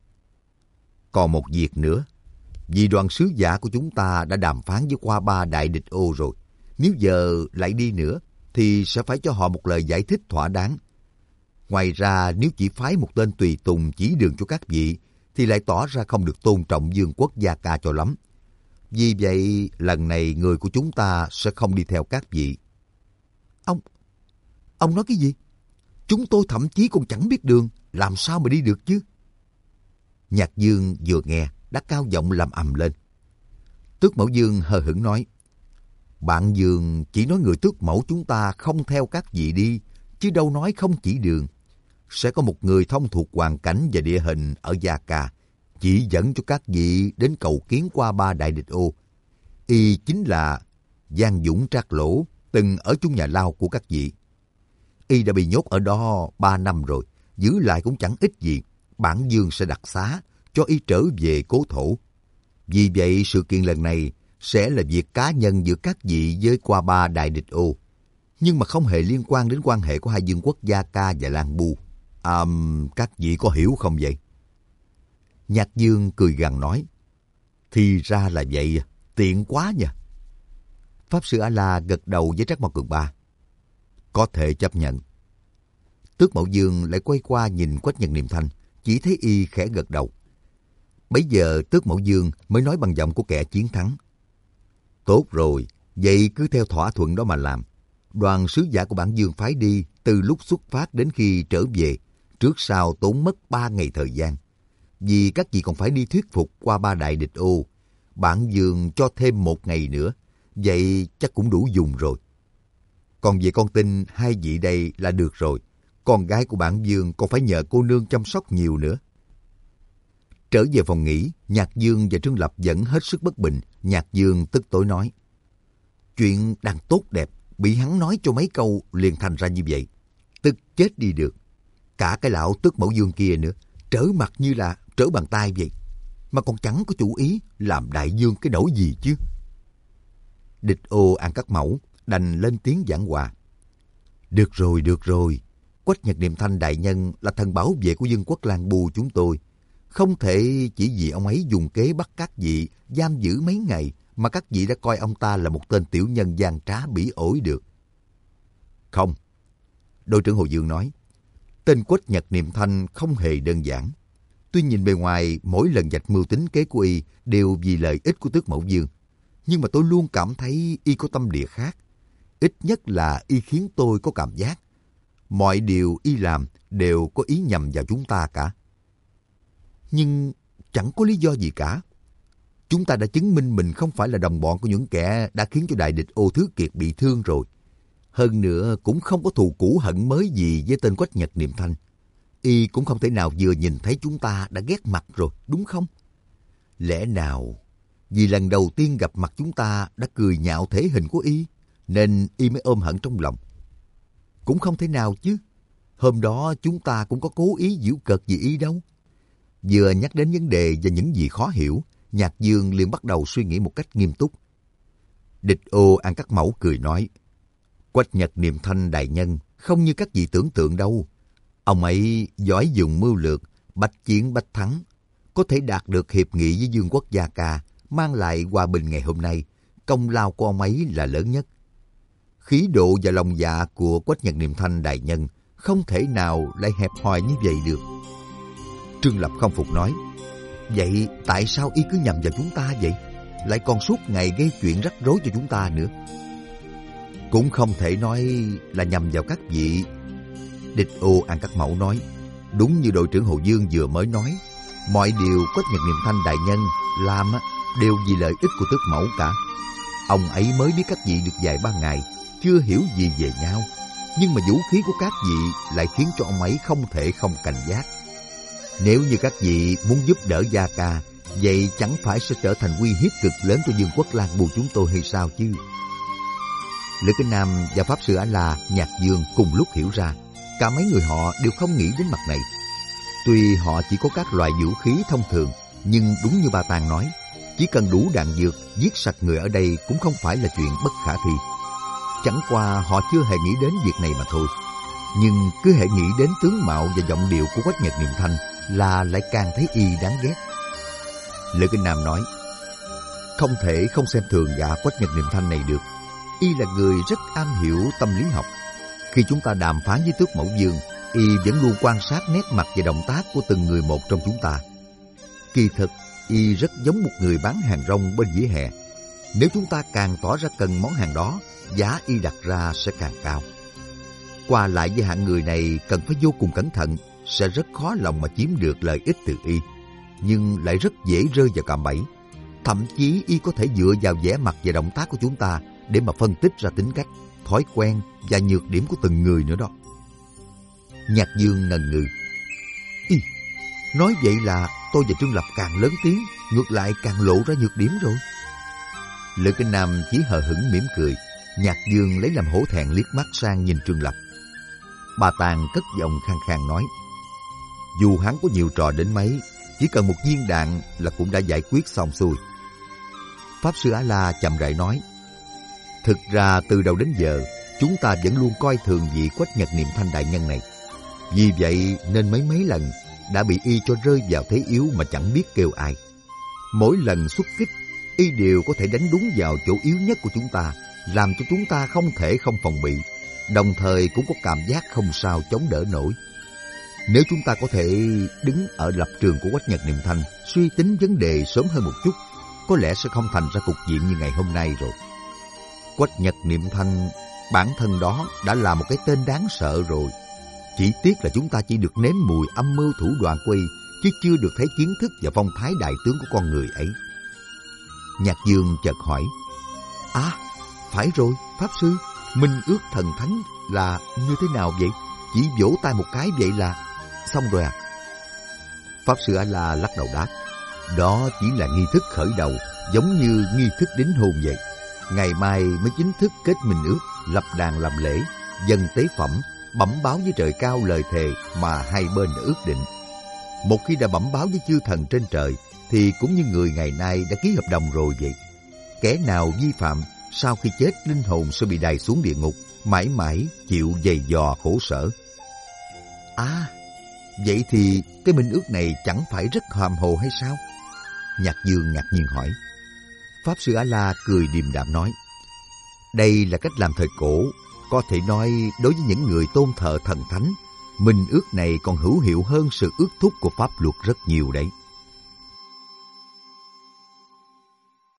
Còn một việc nữa. Vì đoàn sứ giả của chúng ta đã đàm phán với Qua Ba đại địch ô rồi. Nếu giờ lại đi nữa thì sẽ phải cho họ một lời giải thích thỏa đáng. Ngoài ra nếu chỉ phái một tên tùy tùng chỉ đường cho các vị thì lại tỏ ra không được tôn trọng vương quốc Gia Ca cho lắm. Vì vậy lần này người của chúng ta sẽ không đi theo các vị. Ông, ông nói cái gì? Chúng tôi thậm chí còn chẳng biết đường, làm sao mà đi được chứ? Nhạc Dương vừa nghe đã cao giọng làm ầm lên. Tước Mẫu Dương hờ hững nói. Bạn Dương chỉ nói người Tước Mẫu chúng ta không theo các vị đi, chứ đâu nói không chỉ đường. Sẽ có một người thông thuộc hoàn cảnh và địa hình ở Gia Ca, chỉ dẫn cho các vị đến cầu kiến Qua Ba đại địch ô. Y chính là Giang Dũng Trác Lỗ, từng ở chung nhà lao của các vị. Y đã bị nhốt ở đó ba năm rồi, giữ lại cũng chẳng ích gì. Bản Dương sẽ đặc xá, cho Y trở về cố thổ. Vì vậy sự kiện lần này sẽ là việc cá nhân giữa các vị với Qua Ba đại địch ô, nhưng mà không hề liên quan đến quan hệ của hai vương quốc Gia Ca và Lan Bu. À, các vị có hiểu không vậy? Nhạc Dương cười gằn nói. Thì ra là vậy, tiện quá nha. Pháp Sư A-la gật đầu với Trác Mộc Cường Ba. Có thể chấp nhận. Tước Mẫu Dương lại quay qua nhìn Quách Nhật Niệm Thanh, chỉ thấy Y khẽ gật đầu. Bấy giờ Tước Mẫu Dương mới nói bằng giọng của kẻ chiến thắng. Tốt rồi, vậy cứ theo thỏa thuận đó mà làm. Đoàn sứ giả của bản Dương phái đi từ lúc xuất phát đến khi trở về, trước sau tốn mất ba ngày thời gian. Vì các vị còn phải đi thuyết phục Qua Ba đại địch ô, bản Dương cho thêm một ngày nữa, vậy chắc cũng đủ dùng rồi. Còn về con tin hai vị đây là được rồi, con gái của bản Dương còn phải nhờ cô nương chăm sóc nhiều nữa. Trở về phòng nghỉ, Nhạc Dương và Trương Lập vẫn hết sức bất bình. Nhạc Dương tức tối nói. Chuyện đang tốt đẹp, bị hắn nói cho mấy câu liền thành ra như vậy. Tức chết đi được. Cả cái lão Tước Mẫu Dương kia nữa, trở mặt như là trở bàn tay vậy. Mà còn chẳng có chủ ý làm đại dương cái nỗi gì chứ. Địch ô An Cắt Mẫu đành lên tiếng giảng hòa. Được rồi, được rồi. Quách Nhật Niệm Thanh đại nhân là thần bảo vệ của vương quốc Lan Bu chúng tôi. Không thể chỉ vì ông ấy dùng kế bắt các vị giam giữ mấy ngày mà các vị đã coi ông ta là một tên tiểu nhân gian trá bỉ ổi được. Không. Đội trưởng Hồ Dương nói. Tên Quách Nhật Niệm Thanh không hề đơn giản. Tuy nhìn bề ngoài mỗi lần vạch mưu tính kế của Y đều vì lợi ích của Tước Mẫu Dương, nhưng mà tôi luôn cảm thấy Y có tâm địa khác. Ít nhất là Y khiến tôi có cảm giác Mọi điều y làm đều có ý nhằm vào chúng ta cả. Nhưng chẳng có lý do gì cả. Chúng ta đã chứng minh mình không phải là đồng bọn của những kẻ đã khiến cho đại địch Ô Thứ Kiệt bị thương rồi. Hơn nữa cũng không có thù cũ hận mới gì với tên Quách Nhật Niệm Thanh. Y cũng không thể nào vừa nhìn thấy chúng ta đã ghét mặt rồi, đúng không? Lẽ nào vì lần đầu tiên gặp mặt chúng ta đã cười nhạo thể hình của Y, nên Y mới ôm hận trong lòng? Cũng không thể nào chứ. Hôm đó chúng ta cũng có cố ý giễu cợt gì Y đâu. Vừa nhắc đến vấn đề và những gì khó hiểu, Nhạc Dương liền bắt đầu suy nghĩ một cách nghiêm túc. Địch Ô An Cắt Mẫu cười nói, Quách Nhật Niệm Thanh đại nhân không như các vị tưởng tượng đâu. Ông ấy giỏi dùng mưu lược, bách chiến bách thắng, có thể đạt được hiệp nghị với Dương quốc Gia Ca, mang lại hòa bình ngày hôm nay. Công lao của ông ấy là lớn nhất. Khí độ và lòng dạ của Quách Nhật Niệm Thanh đại nhân không thể nào lại hẹp hòi như vậy được. Trương Lập không phục nói, vậy tại sao Y cứ nhầm vào chúng ta vậy? Lại còn suốt ngày gây chuyện rắc rối cho chúng ta nữa. Cũng không thể nói là nhầm vào các vị. Địch Ô An Cắt Mẫu nói, đúng như đội trưởng Hồ Dương vừa mới nói, mọi điều Quách Nhật Niệm Thanh đại nhân làm đều vì lợi ích của Tước Mẫu cả. Ông ấy mới biết các vị được vài ba ngày, chưa hiểu gì về nhau, nhưng mà vũ khí của các vị lại khiến cho ông ấy không thể không cảnh giác. Nếu như các vị muốn giúp đỡ Gia Ca, vậy chẳng phải sẽ trở thành uy hiếp cực lớn cho Dương quốc Lan Bù chúng tôi hay sao chứ? Lữ Kinh Nam và Pháp Sư A-La, Nhạc Dương cùng lúc hiểu ra, cả mấy người họ đều không nghĩ đến mặt này. Tuy họ chỉ có các loại vũ khí thông thường, nhưng đúng như Ba Tàng nói, chỉ cần đủ đạn dược, giết sạch người ở đây cũng không phải là chuyện bất khả thi. Chẳng qua họ chưa hề nghĩ đến việc này mà thôi. Nhưng cứ hễ nghĩ đến tướng mạo và giọng điệu của Quách Nhật Niệm Thanh là lại càng thấy Y đáng ghét. Lữ Kinh Nam nói, không thể không xem thường gã Quách Nhật Niệm Thanh này được. Y là người rất am hiểu tâm lý học. Khi chúng ta đàm phán với Tước Mẫu Dương, Y vẫn luôn quan sát nét mặt và động tác của từng người một trong chúng ta. Kỳ thực, Y rất giống một người bán hàng rong bên vỉa hè. Nếu chúng ta càng tỏ ra cần món hàng đó, giá Y đặt ra sẽ càng cao. Qua lại với hạng người này cần phải vô cùng cẩn thận, sẽ rất khó lòng mà chiếm được lợi ích từ Y, nhưng lại rất dễ rơi vào cạm bẫy. Thậm chí Y có thể dựa vào vẻ mặt và động tác của chúng ta để mà phân tích ra tính cách, thói quen và nhược điểm của từng người nữa đó. Nhạc Dương ngần ngừ. Ý, nói vậy là tôi và Trương Lập càng lớn tiếng, ngược lại càng lộ ra nhược điểm rồi. Lữ Kinh Nam chỉ hờ hững mỉm cười. Nhạc Dương lấy làm hổ thẹn liếc mắt sang nhìn Trương Lập. Ba Tàng cất giọng khàn khàn nói, dù hắn có nhiều trò đến mấy, chỉ cần một viên đạn là cũng đã giải quyết xong xuôi. Pháp Sư A-La chậm rãi nói, thực ra từ đầu đến giờ, chúng ta vẫn luôn coi thường vị Quách Nhật Niệm Thanh đại nhân này. Vì vậy nên mấy mấy lần đã bị Y cho rơi vào thế yếu mà chẳng biết kêu ai. Mỗi lần xuất kích, Y đều có thể đánh đúng vào chỗ yếu nhất của chúng ta, làm cho chúng ta không thể không phòng bị, đồng thời cũng có cảm giác không sao chống đỡ nổi. Nếu chúng ta có thể đứng ở lập trường của Quách Nhật Niệm Thanh, suy tính vấn đề sớm hơn một chút, có lẽ sẽ không thành ra cục diện như ngày hôm nay rồi. Quách Nhật Niệm Thanh bản thân đó đã là một cái tên đáng sợ rồi. Chỉ tiếc là chúng ta chỉ được nếm mùi âm mưu thủ đoạn của Y, chứ chưa được thấy kiến thức và phong thái đại tướng của con người ấy. Nhạc Dương chợt hỏi, à, phải rồi, Pháp Sư, minh ước thần thánh là như thế nào vậy? Chỉ vỗ tay một cái vậy là xong rồi à? Pháp Sư A-La lắc đầu đáp, đó chỉ là nghi thức khởi đầu, giống như nghi thức đính hôn vậy. Ngày mai mới chính thức kết minh ước, lập đàn làm lễ, dâng tế phẩm, bẩm báo với trời cao lời thề mà hai bên đã ước định. Một khi đã bẩm báo với chư thần trên trời, thì cũng như người ngày nay đã ký hợp đồng rồi vậy. Kẻ nào vi phạm, sau khi chết linh hồn sẽ bị đày xuống địa ngục, mãi mãi chịu giày dò khổ sở. À, vậy thì cái minh ước này chẳng phải rất hàm hồ hay sao? Nhạc Dương ngạc nhiên hỏi. Pháp Sư A-La cười điềm đạm nói, đây là cách làm thời cổ, có thể nói đối với những người tôn thờ thần thánh, minh ước này còn hữu hiệu hơn sự ước thúc của pháp luật rất nhiều đấy.